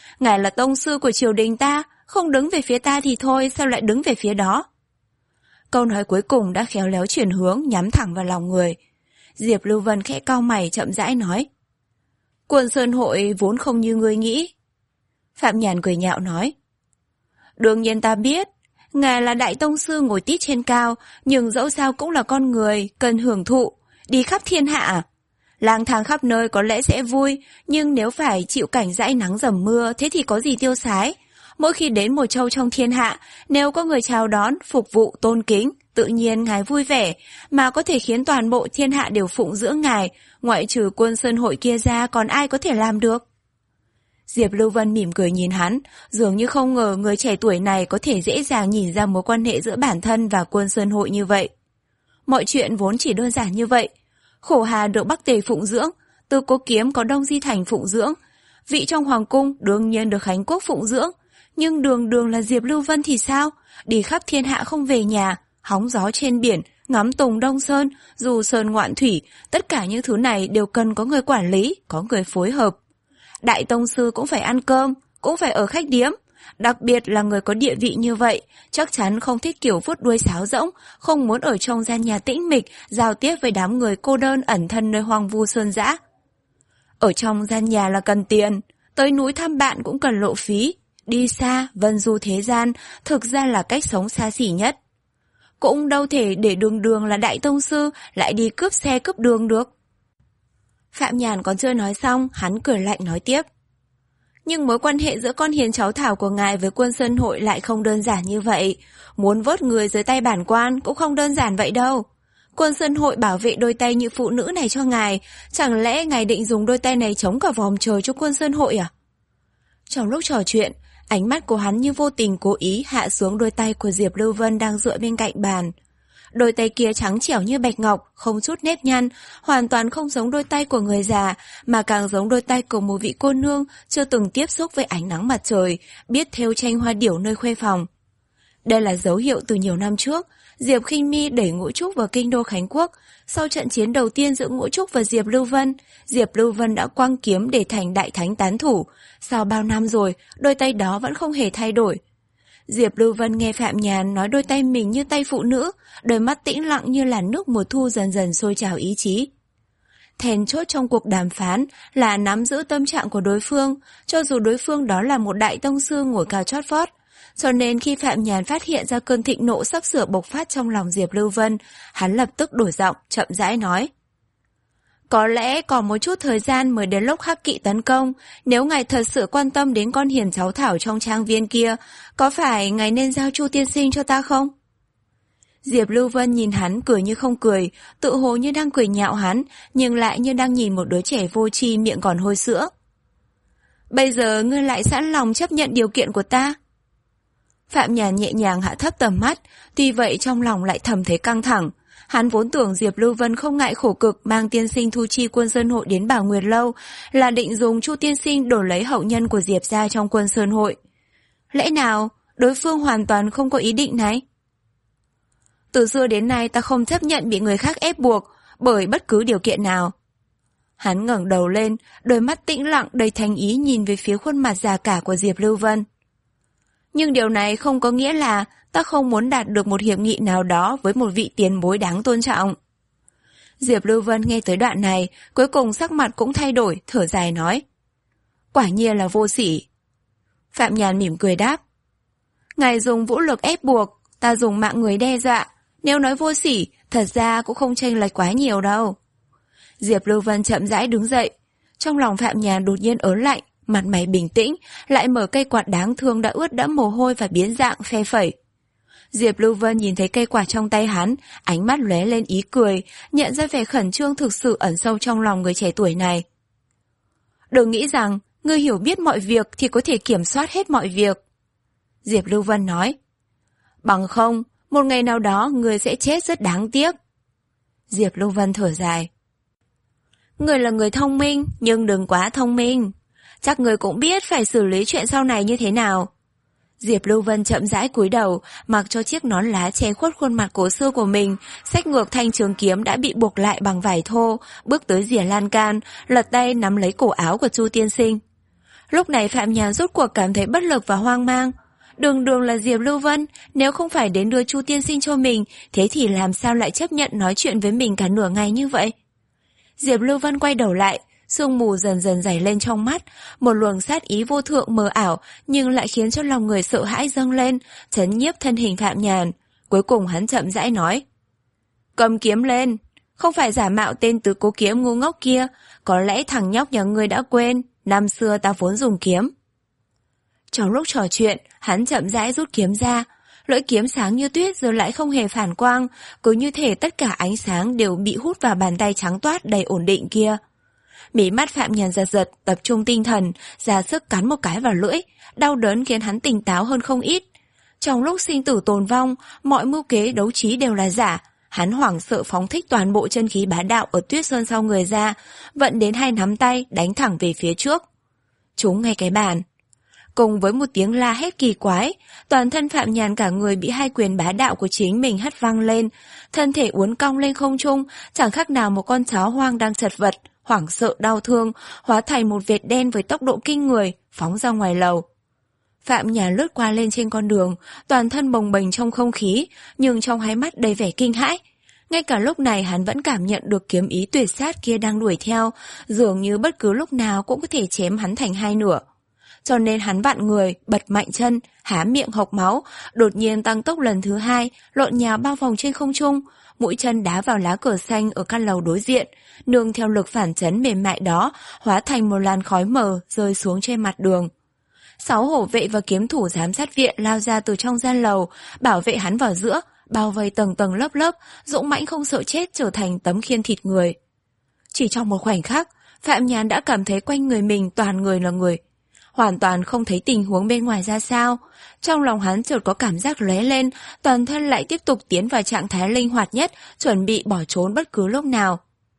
Ngài là tông sư của triều đình ta, không đứng về phía ta thì thôi, sao lại đứng về phía đó? Câu nói cuối cùng đã khéo léo chuyển hướng, nhắm thẳng vào lòng người. Diệp Lưu Vân khẽ cau mày chậm rãi nói. Quân Sơn Hội vốn không như ngươi nghĩ. Phạm Nhàn cười nhạo nói. Đương nhiên ta biết, ngài là đại tông sư ngồi tít trên cao, nhưng dẫu sao cũng là con người, cần hưởng thụ, đi khắp thiên hạ. Lang thang khắp nơi có lẽ sẽ vui, nhưng nếu phải chịu cảnh dãi nắng dầm mưa, thế thì có gì tiêu sái. Mỗi khi đến một châu trong thiên hạ, nếu có người chào đón, phục vụ, tôn kính, tự nhiên ngài vui vẻ, mà có thể khiến toàn bộ thiên hạ đều phụng dưỡng ngài, ngoại trừ Quân Sơn Hội kia ra còn ai có thể làm được. Diệp Lưu Vân mỉm cười nhìn hắn, dường như không ngờ người trẻ tuổi này có thể dễ dàng nhìn ra mối quan hệ giữa bản thân và Quân Sơn Hội như vậy. Mọi chuyện vốn chỉ đơn giản như vậy. Khổ Hà được Bắc Tề phụng dưỡng, Từ Cố Kiếm có Đông Di Thành phụng dưỡng, vị trong hoàng cung đương nhiên được Khánh Quốc phụng dưỡng. Nhưng đường đường là Diệp Lưu Vân thì sao? Đi khắp thiên hạ không về nhà, hóng gió trên biển, ngắm tùng Đông Sơn, dù sơn ngoạn thủy, tất cả những thứ này đều cần có người quản lý, có người phối hợp. Đại tông sư cũng phải ăn cơm, cũng phải ở khách điếm. Đặc biệt là người có địa vị như vậy, chắc chắn không thích kiểu vuốt đuôi sáo rỗng, không muốn ở trong gian nhà tĩnh mịch, giao tiếp với đám người cô đơn ẩn thân nơi hoang vu sơn dã. Ở trong gian nhà là cần tiền, tới núi thăm bạn cũng cần lộ phí. Đi xa, vân du thế gian, thực ra là cách sống xa xỉ nhất. Cũng đâu thể để đường đường là đại tông sư lại đi cướp xe cướp đường được. Phạm Nhàn còn chưa nói xong, hắn cười lạnh nói tiếp. Nhưng mối quan hệ giữa con hiền cháu thảo của ngài với Quân Sơn Hội lại không đơn giản như vậy. Muốn vớt người dưới tay bản quan cũng không đơn giản vậy đâu. Quân Sơn Hội bảo vệ đôi tay như phụ nữ này cho ngài, chẳng lẽ ngài định dùng đôi tay này chống cả vòm trời cho Quân Sơn Hội à? Trong lúc trò chuyện, ánh mắt của hắn như vô tình cố ý hạ xuống đôi tay của Diệp Lưu Vân đang dựa bên cạnh bàn. Đôi tay kia trắng trẻo như bạch ngọc, không chút nếp nhăn, hoàn toàn không giống đôi tay của người già, mà càng giống đôi tay của một vị cô nương chưa từng tiếp xúc với ánh nắng mặt trời, biết thêu tranh hoa điểu nơi khuê phòng. Đây là dấu hiệu từ nhiều năm trước, Diệp Khinh Mi đẩy Ngũ Trúc vào kinh đô Khánh Quốc. Sau trận chiến đầu tiên giữa Ngũ Trúc và Diệp Lưu Vân, Diệp Lưu Vân đã quăng kiếm để thành đại thánh tán thủ. Sau bao năm rồi, đôi tay đó vẫn không hề thay đổi. Diệp Lưu Vân nghe Phạm Nhàn nói đôi tay mình như tay phụ nữ, đôi mắt tĩnh lặng như làn nước mùa thu dần dần sôi trào ý chí. Then chốt trong cuộc đàm phán là nắm giữ tâm trạng của đối phương, cho dù đối phương đó là một đại tông sư ngồi cao chót vót. Cho nên khi Phạm Nhàn phát hiện ra cơn thịnh nộ sắp sửa bộc phát trong lòng Diệp Lưu Vân, hắn lập tức đổi giọng, chậm rãi nói. Có lẽ còn một chút thời gian mới đến lúc Hắc Kỵ tấn công, nếu ngài thật sự quan tâm đến con hiền cháu thảo trong trang viên kia, có phải ngài nên giao Chu tiên sinh cho ta không? Diệp Lưu Vân nhìn hắn cười như không cười, tự hồ như đang cười nhạo hắn, nhưng lại như đang nhìn một đứa trẻ vô tri miệng còn hôi sữa. Bây giờ ngươi lại sẵn lòng chấp nhận điều kiện của ta? Phạm Nhàn nhẹ nhàng hạ thấp tầm mắt, tuy vậy trong lòng lại thầm thấy căng thẳng. Hắn vốn tưởng Diệp Lưu Vân không ngại khổ cực mang tiên sinh thu chi Quân Sơn Hội đến Bảo Nguyệt Lâu, là định dùng Chu tiên sinh đổi lấy hậu nhân của Diệp gia trong Quân Sơn Hội. Lẽ nào đối phương hoàn toàn không có ý định này? Từ xưa đến nay ta không chấp nhận bị người khác ép buộc bởi bất cứ điều kiện nào. Hắn ngẩng đầu lên, đôi mắt tĩnh lặng đầy thành ý nhìn về phía khuôn mặt già cả của Diệp Lưu Vân. Nhưng điều này không có nghĩa là ta không muốn đạt được một hiệp nghị nào đó với một vị tiền bối đáng tôn trọng. Diệp Lưu Vân nghe tới đoạn này, cuối cùng sắc mặt cũng thay đổi, thở dài nói. Quả nhiên là vô sỉ. Phạm Nhàn mỉm cười đáp. Ngài dùng vũ lực ép buộc, ta dùng mạng người đe dọa. Nếu nói vô sỉ, thật ra cũng không chênh lệch quá nhiều đâu. Diệp Lưu Vân chậm rãi đứng dậy. Trong lòng Phạm Nhàn đột nhiên ớn lạnh, mặt mày bình tĩnh, lại mở cây quạt đáng thương đã ướt đẫm mồ hôi và biến dạng phe phẩy. Diệp Lưu Vân nhìn thấy cây quạt trong tay hắn, ánh mắt lóe lên ý cười, nhận ra vẻ khẩn trương thực sự ẩn sâu trong lòng người trẻ tuổi này. Đừng nghĩ rằng, ngươi hiểu biết mọi việc thì có thể kiểm soát hết mọi việc. Diệp Lưu Vân nói. Bằng không, một ngày nào đó ngươi sẽ chết rất đáng tiếc. Diệp Lưu Vân thở dài. Ngươi là người thông minh, nhưng đừng quá thông minh. Chắc ngươi cũng biết phải xử lý chuyện sau này như thế nào. Diệp Lưu Vân chậm rãi cúi đầu, mặc cho chiếc nón lá che khuất khuôn mặt cổ xưa của mình, xách ngược thanh trường kiếm đã bị buộc lại bằng vải thô, bước tới rìa lan can, lật tay nắm lấy cổ áo của Chu tiên sinh. Lúc này Phạm Nhàn rốt cuộc cảm thấy bất lực và hoang mang. Đường đường là Diệp Lưu Vân, nếu không phải đến đưa Chu tiên sinh cho mình, thế thì làm sao lại chấp nhận nói chuyện với mình cả nửa ngày như vậy? Diệp Lưu Vân quay đầu lại, sương mù dần dần dày lên trong mắt, một luồng sát ý vô thượng mờ ảo nhưng lại khiến cho lòng người sợ hãi dâng lên, trấn nhiếp thân hình Phạm Nhàn. Cuối cùng hắn chậm rãi nói: cầm kiếm lên, không phải giả mạo tên tứ cố kiếm ngu ngốc kia, có lẽ thằng nhóc nhà ngươi đã quên, năm xưa ta vốn dùng kiếm. Trong lúc trò chuyện, hắn chậm rãi rút kiếm ra, lưỡi kiếm sáng như tuyết giờ lại không hề phản quang, cứ như thể tất cả ánh sáng đều bị hút vào bàn tay trắng toát đầy ổn định kia. Mí mắt Phạm Nhàn giật giật, tập trung tinh thần, ra sức cắn một cái vào lưỡi, đau đớn khiến hắn tỉnh táo hơn không ít. Trong lúc sinh tử tồn vong, mọi mưu kế đấu trí đều là giả. Hắn hoảng sợ phóng thích toàn bộ chân khí bá đạo ở Tuyết Sơn sau người ra, vận đến hai nắm tay đánh thẳng về phía trước. Trúng ngay cái bàn. Cùng với một tiếng la hét kỳ quái, toàn thân Phạm Nhàn cả người bị hai quyền bá đạo của chính mình hất văng lên, thân thể uốn cong lên không trung, chẳng khác nào một con chó hoang đang chật vật, hoảng sợ đau thương, hóa thành một vệt đen với tốc độ kinh người, phóng ra ngoài lầu. Phạm Nhàn lướt qua lên trên con đường, toàn thân bồng bềnh trong không khí, nhưng trong hai mắt đầy vẻ kinh hãi. Ngay cả lúc này hắn vẫn cảm nhận được kiếm ý tuyệt sát kia đang đuổi theo, dường như bất cứ lúc nào cũng có thể chém hắn thành hai nửa. Cho nên hắn vặn người, bật mạnh chân, há miệng hộc máu, đột nhiên tăng tốc lần thứ hai, lộn nhào bao vòng trên không trung, mũi chân đá vào lá cờ xanh ở căn lầu đối diện, nương theo lực phản chấn mềm mại đó, hóa thành một làn khói mờ rơi xuống trên mặt đường. Sáu hổ vệ và kiếm thủ giám sát viện lao ra từ trong gian lầu, bảo vệ hắn vào giữa, bao vây tầng tầng lớp lớp, dũng mãnh không sợ chết trở thành tấm khiên thịt người. Chỉ trong một khoảnh khắc, Phạm Nhàn đã cảm thấy quanh người mình toàn người là người, hoàn toàn không thấy tình huống bên ngoài ra sao. Trong lòng hắn chợt có cảm giác lóe lên, toàn thân lại tiếp tục tiến vào trạng thái linh hoạt nhất, chuẩn bị bỏ trốn bất cứ lúc nào.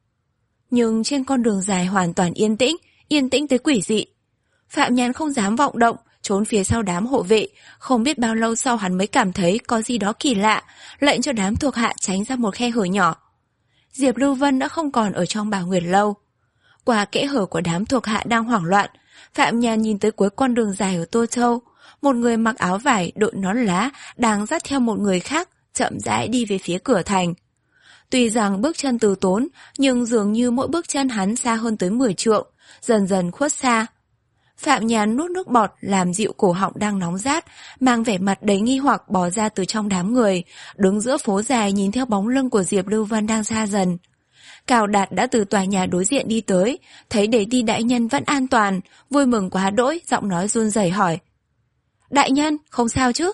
Nhưng trên con đường dài hoàn toàn yên tĩnh, yên tĩnh tới quỷ dị. Phạm Nhàn không dám vọng động, trốn phía sau đám hộ vệ, không biết bao lâu sau hắn mới cảm thấy có gì đó kỳ lạ, lệnh cho đám thuộc hạ tránh ra một khe hở nhỏ. Diệp Lưu Vân đã không còn ở trong Bảo Nguyệt Lâu. Qua kẽ hở của đám thuộc hạ đang hoảng loạn, Phạm Nhàn nhìn tới cuối con đường dài ở Tô Châu, một người mặc áo vải đội nón lá đang dắt theo một người khác, chậm rãi đi về phía cửa thành. Tuy rằng bước chân từ tốn, nhưng dường như mỗi bước chân hắn xa hơn tới mười trượng, dần dần khuất xa. Phạm Nhàn nuốt nước bọt làm dịu cổ họng đang nóng rát, mang vẻ mặt đầy nghi hoặc bò ra từ trong đám người, đứng giữa phố dài nhìn theo bóng lưng của Diệp Lưu Vân đang xa dần. Cao Đạt đã từ tòa nhà đối diện đi tới, thấy Đề Ti đại nhân vẫn an toàn, vui mừng quá đỗi, giọng nói run rẩy hỏi: đại nhân, không sao chứ?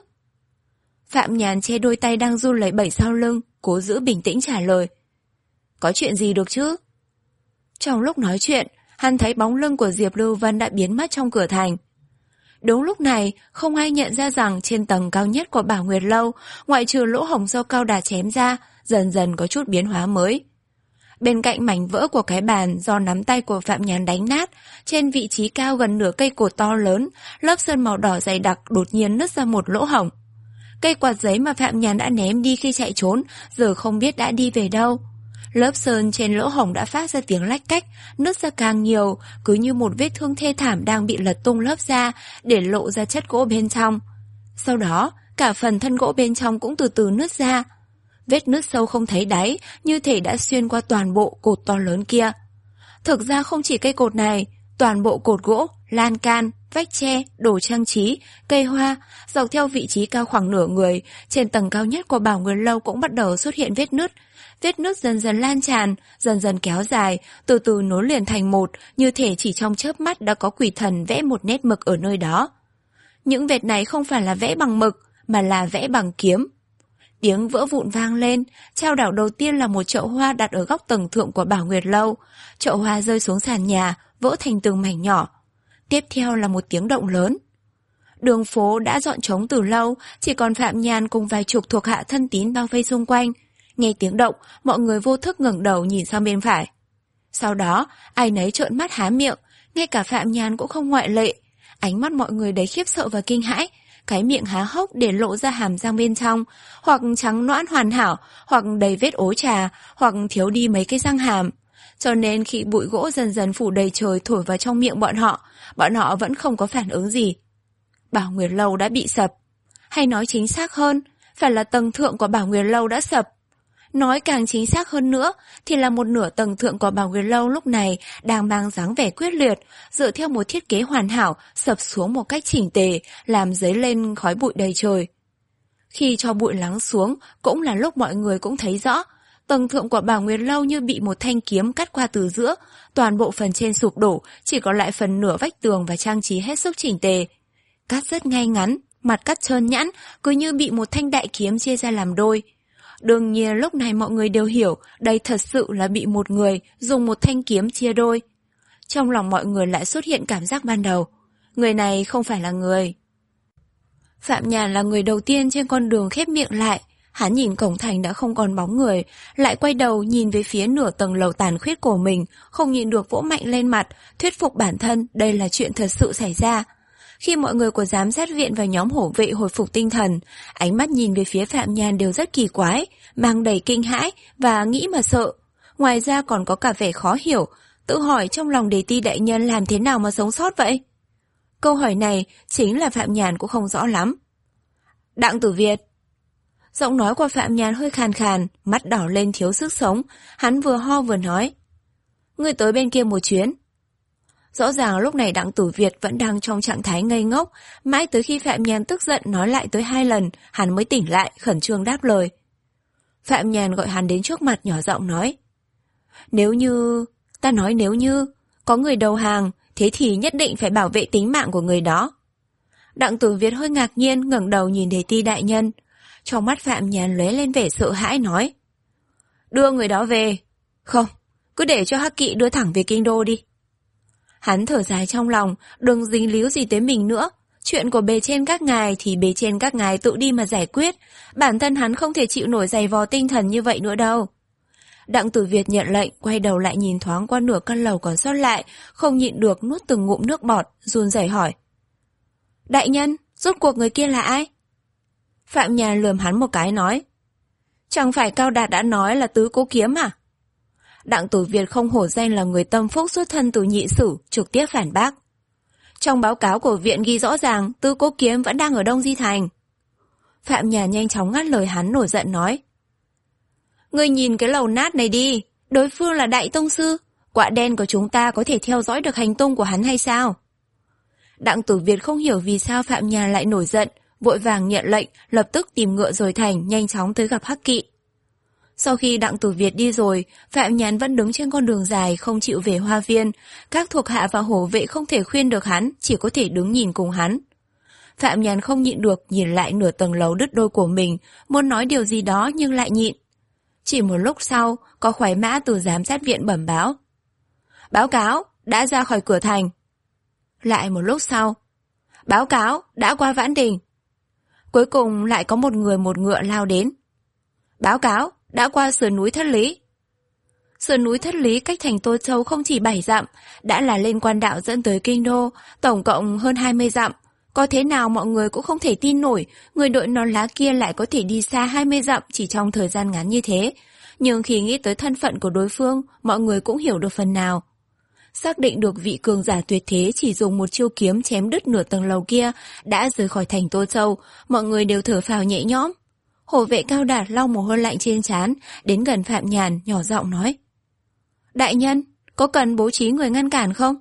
Phạm Nhàn che đôi tay đang run lẩy bẩy sau lưng, cố giữ bình tĩnh trả lời: có chuyện gì được chứ? Trong lúc nói chuyện, hắn thấy bóng lưng của Diệp Lưu Vân đã biến mất trong cửa thành. Đúng lúc này, không ai nhận ra rằng trên tầng cao nhất của Bảo Nguyệt Lâu, ngoại trừ lỗ hổng do Cao Đạt chém ra, dần dần có chút biến hóa mới. Bên cạnh mảnh vỡ của cái bàn do nắm tay của Phạm Nhàn đánh nát, trên vị trí cao gần nửa cây cột to lớn, lớp sơn màu đỏ dày đặc đột nhiên nứt ra một lỗ hổng. Cây quạt giấy mà Phạm Nhàn đã ném đi khi chạy trốn, giờ không biết đã đi về đâu. Lớp sơn trên lỗ hổng đã phát ra tiếng lách cách, nứt ra càng nhiều, cứ như một vết thương thê thảm đang bị lật tung lớp da, để lộ ra chất gỗ bên trong. Sau đó, cả phần thân gỗ bên trong cũng từ từ nứt ra. Vết nứt sâu không thấy đáy, như thể đã xuyên qua toàn bộ cột to lớn kia. Thực ra không chỉ cây cột này, toàn bộ cột gỗ, lan can, vách tre, đồ trang trí, cây hoa, dọc theo vị trí cao khoảng nửa người, trên tầng cao nhất của Bảo Nguyệt Lâu cũng bắt đầu xuất hiện vết nứt. Vết nứt dần dần lan tràn, dần dần kéo dài, từ từ nối liền thành một, như thể chỉ trong chớp mắt đã có quỷ thần vẽ một nét mực ở nơi đó. Những vệt này không phải là vẽ bằng mực, mà là vẽ bằng kiếm. Tiếng vỡ vụn vang lên, trao đảo đầu tiên là một chậu hoa đặt ở góc tầng thượng của Bảo Nguyệt Lâu. Chậu hoa rơi xuống sàn nhà, vỡ thành từng mảnh nhỏ. Tiếp theo là một tiếng động lớn. Đường phố đã dọn trống từ lâu, chỉ còn Phạm Nhàn cùng vài chục thuộc hạ thân tín bao vây xung quanh. Nghe tiếng động, mọi người vô thức ngẩng đầu nhìn sang bên phải. Sau đó, ai nấy trợn mắt há miệng, ngay cả Phạm Nhàn cũng không ngoại lệ. Ánh mắt mọi người đầy khiếp sợ và kinh hãi, cái miệng há hốc để lộ ra hàm răng bên trong, hoặc trắng nõn hoàn hảo, hoặc đầy vết ố trà, hoặc thiếu đi mấy cái răng hàm. Cho nên khi bụi gỗ dần dần phủ đầy trời thổi vào trong miệng bọn họ, bọn họ vẫn không có phản ứng gì. Bảo Nguyệt Lâu đã bị sập. Hay nói chính xác hơn, phải là tầng thượng của Bảo Nguyệt Lâu đã sập. Nói càng chính xác hơn nữa thì là một nửa tầng thượng của Bảo Nguyệt Lâu lúc này đang mang dáng vẻ quyết liệt, dựa theo một thiết kế hoàn hảo, sập xuống một cách chỉnh tề, làm dấy lên khói bụi đầy trời. Khi cho bụi lắng xuống, cũng là lúc mọi người cũng thấy rõ, tầng thượng của Bảo Nguyệt Lâu như bị một thanh kiếm cắt qua từ giữa, toàn bộ phần trên sụp đổ, chỉ còn lại phần nửa vách tường và trang trí hết sức chỉnh tề. Cắt rất ngay ngắn, mặt cắt trơn nhẵn, cứ như bị một thanh đại kiếm chia ra làm đôi. Đương nhiên lúc này mọi người đều hiểu đây thật sự là bị một người dùng một thanh kiếm chia đôi. Trong lòng mọi người lại xuất hiện cảm giác ban đầu. Người này không phải là người. Phạm Nhàn là người đầu tiên trên con đường khép miệng lại. Hắn nhìn cổng thành đã không còn bóng người, lại quay đầu nhìn về phía nửa tầng lầu tàn khuyết của mình, không nhịn được vỗ mạnh lên mặt, thuyết phục bản thân đây là chuyện thật sự xảy ra. Khi mọi người của giám sát viện và nhóm hổ vệ hồi phục tinh thần, ánh mắt nhìn về phía Phạm Nhàn đều rất kỳ quái, mang đầy kinh hãi và nghĩ mà sợ. Ngoài ra còn có cả vẻ khó hiểu, tự hỏi trong lòng Đề Ti đại nhân làm thế nào mà sống sót vậy? Câu hỏi này chính là Phạm Nhàn cũng không rõ lắm. Đặng Tử Việt. Giọng nói của Phạm Nhàn hơi khàn khàn, mắt đỏ lên thiếu sức sống, hắn vừa ho vừa nói. Ngươi tới bên kia một chuyến. Rõ ràng lúc này Đặng Tử Việt vẫn đang trong trạng thái ngây ngốc, mãi tới khi Phạm Nhàn tức giận nói lại tới hai lần, hắn mới tỉnh lại, khẩn trương đáp lời. Phạm Nhàn gọi hắn đến trước mặt nhỏ giọng nói. Nếu như... ta nói nếu như... có người đầu hàng, thế thì nhất định phải bảo vệ tính mạng của người đó. Đặng Tử Việt hơi ngạc nhiên ngẩng đầu nhìn Đề Ti đại nhân. Trong mắt Phạm Nhàn lóe lên vẻ sợ hãi nói. Đưa người đó về. Không, cứ để cho Hắc Kỵ đưa thẳng về kinh đô đi. Hắn thở dài trong lòng, đừng dính líu gì tới mình nữa. Chuyện của bề trên các ngài thì bề trên các ngài tự đi mà giải quyết. Bản thân hắn không thể chịu nổi giày vò tinh thần như vậy nữa đâu. Đặng Tử Việt nhận lệnh, quay đầu lại nhìn thoáng qua nửa căn lầu còn sót lại, không nhịn được nuốt từng ngụm nước bọt, run rẩy hỏi. Đại nhân, rốt cuộc người kia là ai? Phạm Nhàn lườm hắn một cái nói. Chẳng phải Cao Đạt đã nói là tứ cố kiếm à? Đặng Tử Việt không hổ danh là người tâm phúc xuất thân từ nhị sử, trực tiếp phản bác. Trong báo cáo của viện ghi rõ ràng tứ cố kiếm vẫn đang ở Đông Di Thành. Phạm Nhàn nhanh chóng ngắt lời hắn nổi giận nói. Ngươi nhìn cái lầu nát này đi, đối phương là đại tông sư, quạ đen của chúng ta có thể theo dõi được hành tung của hắn hay sao? Đặng Tử Việt không hiểu vì sao Phạm Nhàn lại nổi giận, vội vàng nhận lệnh, lập tức tìm ngựa rồi thành, nhanh chóng tới gặp Hắc Kỵ. Sau khi Đặng Tử Việt đi rồi, Phạm Nhàn vẫn đứng trên con đường dài không chịu về hoa viên. Các thuộc hạ và hổ vệ không thể khuyên được hắn, chỉ có thể đứng nhìn cùng hắn. Phạm Nhàn không nhịn được nhìn lại nửa tầng lầu đứt đôi của mình, muốn nói điều gì đó nhưng lại nhịn. Chỉ một lúc sau, có khoái mã từ giám sát viện bẩm báo. Báo cáo, đã ra khỏi cửa thành. Lại một lúc sau. Báo cáo, đã qua Vãn Đình. Cuối cùng lại có một người một ngựa lao đến. Báo cáo, đã qua sườn núi Thất Lý. Sườn núi Thất Lý cách thành Tô Châu không chỉ bảy dặm, đã là lên quan đạo dẫn tới kinh đô, tổng cộng hơn hai mươi dặm. Có thế nào mọi người cũng không thể tin nổi, người đội nón lá kia lại có thể đi xa hai mươi dặm chỉ trong thời gian ngắn như thế. Nhưng khi nghĩ tới thân phận của đối phương, mọi người cũng hiểu được phần nào. Xác định được vị cường giả tuyệt thế chỉ dùng một chiêu kiếm chém đứt nửa tầng lầu kia đã rời khỏi thành Tô Châu, mọi người đều thở phào nhẹ nhõm. Hổ vệ Cao Đạt lau mồ hôi lạnh trên trán, đến gần Phạm Nhàn nhỏ giọng nói. Đại nhân, có cần bố trí người ngăn cản không?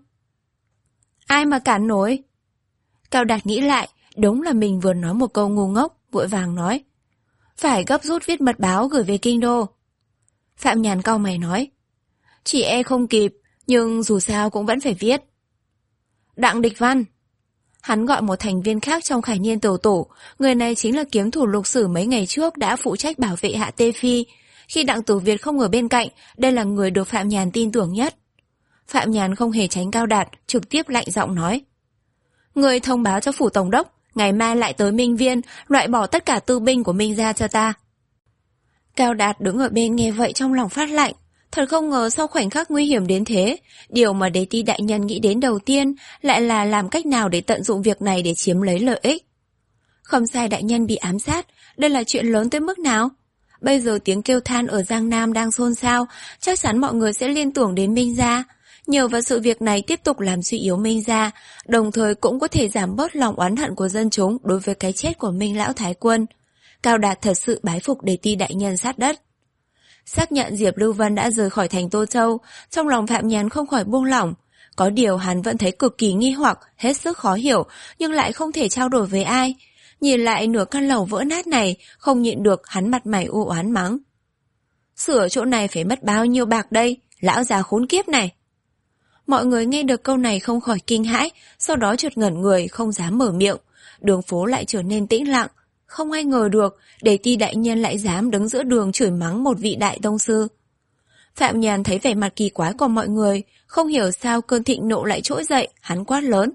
Ai mà cản nổi? Cao Đạt nghĩ lại, đúng là mình vừa nói một câu ngu ngốc, vội vàng nói. Phải gấp rút viết mật báo gửi về kinh đô. Phạm Nhàn cau mày nói. Chỉ e không kịp, nhưng dù sao cũng vẫn phải viết. Đặng Địch Văn. Hắn gọi một thành viên khác trong Khải Niên Tổ Tổ, người này chính là kiếm thủ lục sử mấy ngày trước đã phụ trách bảo vệ Hạ Tê Phi. Khi Đặng Tử Việt không ở bên cạnh, đây là người được Phạm Nhàn tin tưởng nhất. Phạm Nhàn không hề tránh Cao Đạt, trực tiếp lạnh giọng nói. Người thông báo cho phủ tổng đốc, ngày mai lại tới Minh Viên, loại bỏ tất cả tư binh của Minh gia cho ta. Cao Đạt đứng ở bên nghe vậy trong lòng phát lạnh. Thật không ngờ sau khoảnh khắc nguy hiểm đến thế, điều mà Đế Ti đại nhân nghĩ đến đầu tiên lại là làm cách nào để tận dụng việc này để chiếm lấy lợi ích. Không sai đại nhân bị ám sát, đây là chuyện lớn tới mức nào? Bây giờ tiếng kêu than ở Giang Nam đang xôn xao, chắc chắn mọi người sẽ liên tưởng đến Minh Gia. Nhờ vào sự việc này tiếp tục làm suy yếu Minh Gia, đồng thời cũng có thể giảm bớt lòng oán hận của dân chúng đối với cái chết của Minh Lão Thái Quân. Cao Đạt thật sự bái phục Đề Ti đại nhân sát đất. Xác nhận Diệp Lưu Vân đã rời khỏi thành Tô Châu, trong lòng Phạm Nhàn không khỏi buông lỏng. Có điều hắn vẫn thấy cực kỳ nghi hoặc, hết sức khó hiểu, nhưng lại không thể trao đổi với ai. Nhìn lại nửa căn lầu vỡ nát này, không nhịn được hắn mặt mày u oán mắng. Sửa chỗ này phải mất bao nhiêu bạc đây, lão già khốn kiếp này. Mọi người nghe được câu này không khỏi kinh hãi, sau đó chợt ngẩn người, không dám mở miệng. Đường phố lại trở nên tĩnh lặng. Không ai ngờ được, Đề Ti đại nhân lại dám đứng giữa đường chửi mắng một vị đại tông sư. Phạm Nhàn thấy vẻ mặt kỳ quái của mọi người, không hiểu sao cơn thịnh nộ lại trỗi dậy, hắn quát lớn.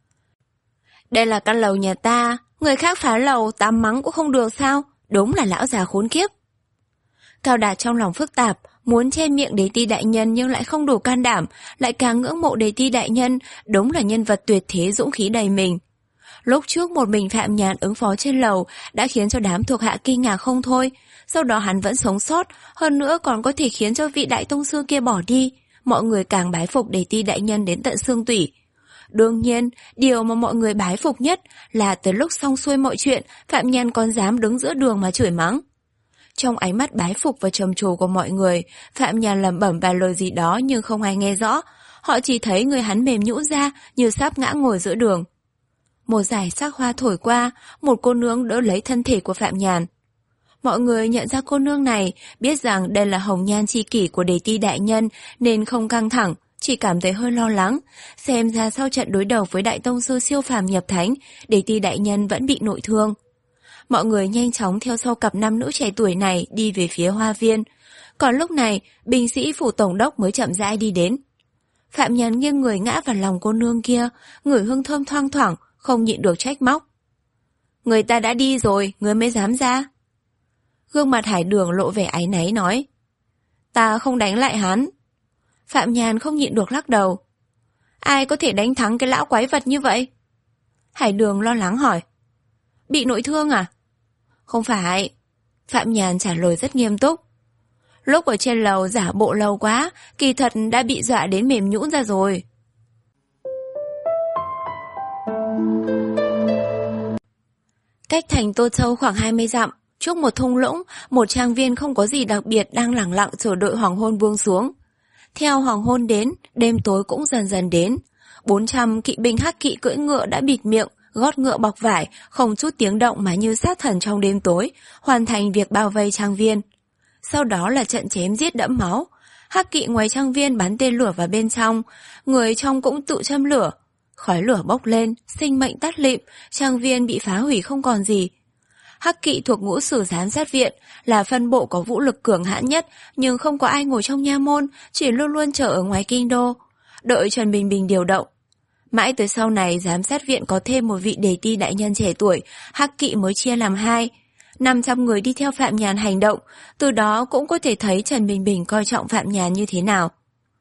Đây là căn lầu nhà ta, người khác phá lầu, ta mắng cũng không được sao, đúng là lão già khốn kiếp. Cao Đạt trong lòng phức tạp, muốn che miệng Đề Ti đại nhân nhưng lại không đủ can đảm, lại càng ngưỡng mộ Đề Ti đại nhân, đúng là nhân vật tuyệt thế dũng khí đầy mình. Lúc trước một mình Phạm Nhàn ứng phó trên lầu đã khiến cho đám thuộc hạ kinh ngạc không thôi, sau đó hắn vẫn sống sót, hơn nữa còn có thể khiến cho vị đại tông sư kia bỏ đi, mọi người càng bái phục Đề Ti đại nhân đến tận xương tủy. Đương nhiên, điều mà mọi người bái phục nhất là tới lúc xong xuôi mọi chuyện, Phạm Nhàn còn dám đứng giữa đường mà chửi mắng. Trong ánh mắt bái phục và trầm trồ của mọi người, Phạm Nhàn lẩm bẩm vài lời gì đó nhưng không ai nghe rõ, họ chỉ thấy người hắn mềm nhũn ra như sắp ngã ngồi giữa đường. Một dải sắc hoa thổi qua, một cô nương đỡ lấy thân thể của Phạm Nhàn. Mọi người nhận ra cô nương này, biết rằng đây là hồng nhan chi kỷ của Đề Ti đại nhân nên không căng thẳng, chỉ cảm thấy hơi lo lắng. Xem ra sau trận đối đầu với đại tông sư siêu phàm nhập thánh, Đề Ti đại nhân vẫn bị nội thương. Mọi người nhanh chóng theo sau cặp nam nữ trẻ tuổi này đi về phía hoa viên. Còn lúc này, binh sĩ phủ tổng đốc mới chậm rãi đi đến. Phạm Nhàn nghiêng người ngã vào lòng cô nương kia, ngửi hương thơm thoang thoảng, không nhịn được trách móc. Người ta đã đi rồi, người mới dám ra. Gương mặt Hải Đường lộ vẻ áy náy nói. Ta không đánh lại hắn. Phạm Nhàn không nhịn được lắc đầu. Ai có thể đánh thắng cái lão quái vật như vậy? Hải Đường lo lắng hỏi. Bị nội thương à? Không phải. Phạm Nhàn trả lời rất nghiêm túc. Lúc ở trên lầu giả bộ lâu quá, kỳ thật đã bị dọa đến mềm nhũn ra rồi. Cách thành Tô Châu khoảng hai mươi dặm, trước một thung lũng, một trang viên không có gì đặc biệt đang lẳng lặng chờ đợi hoàng hôn buông xuống. Theo hoàng hôn đến, đêm tối cũng dần dần đến. bốn trăm kỵ binh hắc kỵ cưỡi ngựa đã bịt miệng, gót ngựa bọc vải, không chút tiếng động mà như sát thần trong đêm tối, hoàn thành việc bao vây trang viên. Sau đó là trận chém giết đẫm máu. Hắc kỵ ngoài trang viên bắn tên lửa vào bên trong, người trong cũng tự châm lửa. Khói lửa bốc lên, sinh mệnh tắt lịm, trang viên bị phá hủy không còn gì. Hắc kỵ thuộc ngũ sử giám sát viện, là phân bộ có vũ lực cường hãn nhất, nhưng không có ai ngồi trong nha môn, chỉ luôn luôn chờ ở ngoài kinh đô, đợi Trần Bình Bình điều động. Mãi tới sau này giám sát viện có thêm một vị Đề Ti đại nhân trẻ tuổi, hắc kỵ mới chia làm hai. năm trăm người đi theo Phạm Nhàn hành động, từ đó cũng có thể thấy Trần Bình Bình coi trọng Phạm Nhàn như thế nào.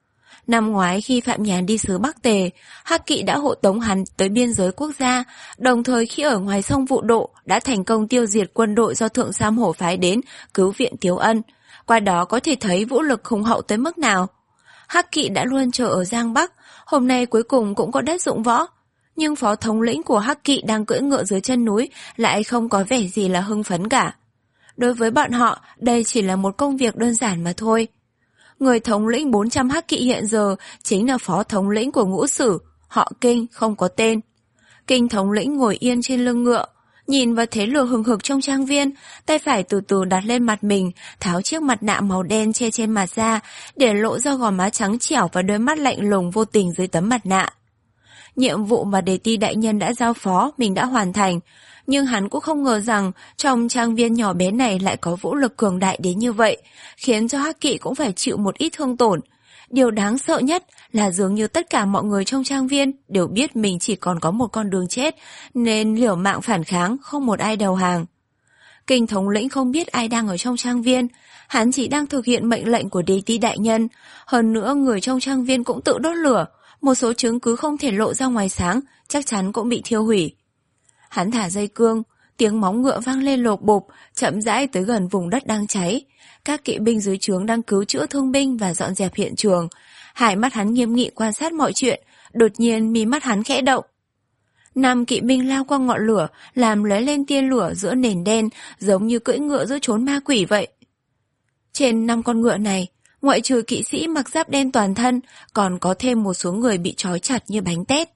Năm ngoái khi Phạm Nhàn đi xứ Bắc Tề, hắc kỵ đã hộ tống hắn tới biên giới quốc gia, đồng thời khi ở ngoài sông Vụ Độ đã thành công tiêu diệt quân đội do Thượng Sam Hổ phái đến cứu viện Tiếu Ân, qua đó có thể thấy vũ lực hùng hậu tới mức nào. Hắc kỵ đã luôn chờ ở Giang Bắc, hôm nay cuối cùng cũng có đất dụng võ, nhưng phó thống lĩnh của hắc kỵ đang cưỡi ngựa dưới chân núi lại không có vẻ gì là hưng phấn cả. Đối với bọn họ, đây chỉ là một công việc đơn giản mà thôi. Người thống lĩnh bốn trăm hắc kỵ hiện giờ chính là phó thống lĩnh của ngũ sử, họ Kinh, không có tên. Kinh thống lĩnh ngồi yên trên lưng ngựa, nhìn vào thế lửa hừng hực trong trang viên, tay phải từ từ đặt lên mặt mình, tháo chiếc mặt nạ màu đen che trên mặt ra, để lộ ra gò má trắng trẻo và đôi mắt lạnh lùng vô tình dưới tấm mặt nạ. Nhiệm vụ mà Đề Ti đại nhân đã giao phó mình đã hoàn thành, nhưng hắn cũng không ngờ rằng trong trang viên nhỏ bé này lại có vũ lực cường đại đến như vậy, khiến cho hắc kỵ cũng phải chịu một ít thương tổn. Điều đáng sợ nhất là dường như tất cả mọi người trong trang viên đều biết mình chỉ còn có một con đường chết, nên liều mạng phản kháng, không một ai đầu hàng. Kinh thống lĩnh không biết ai đang ở trong trang viên, hắn chỉ đang thực hiện mệnh lệnh của Đề Ti đại nhân. Hơn nữa người trong trang viên cũng tự đốt lửa, một số chứng cứ không thể lộ ra ngoài sáng chắc chắn cũng bị thiêu hủy. Hắn thả dây cương, tiếng móng ngựa vang lên lộp bộp, chậm rãi tới gần vùng đất đang cháy. Các kỵ binh dưới trướng đang cứu chữa thương binh và dọn dẹp hiện trường. Hai mắt hắn nghiêm nghị quan sát mọi chuyện, đột nhiên mí mắt hắn khẽ động. Năm kỵ binh lao qua ngọn lửa, làm lóe lên tia lửa giữa nền đen, giống như cưỡi ngựa giữa chốn ma quỷ vậy. Trên năm con ngựa này, ngoại trừ kỵ sĩ mặc giáp đen toàn thân, còn có thêm một số người bị trói chặt như bánh tét.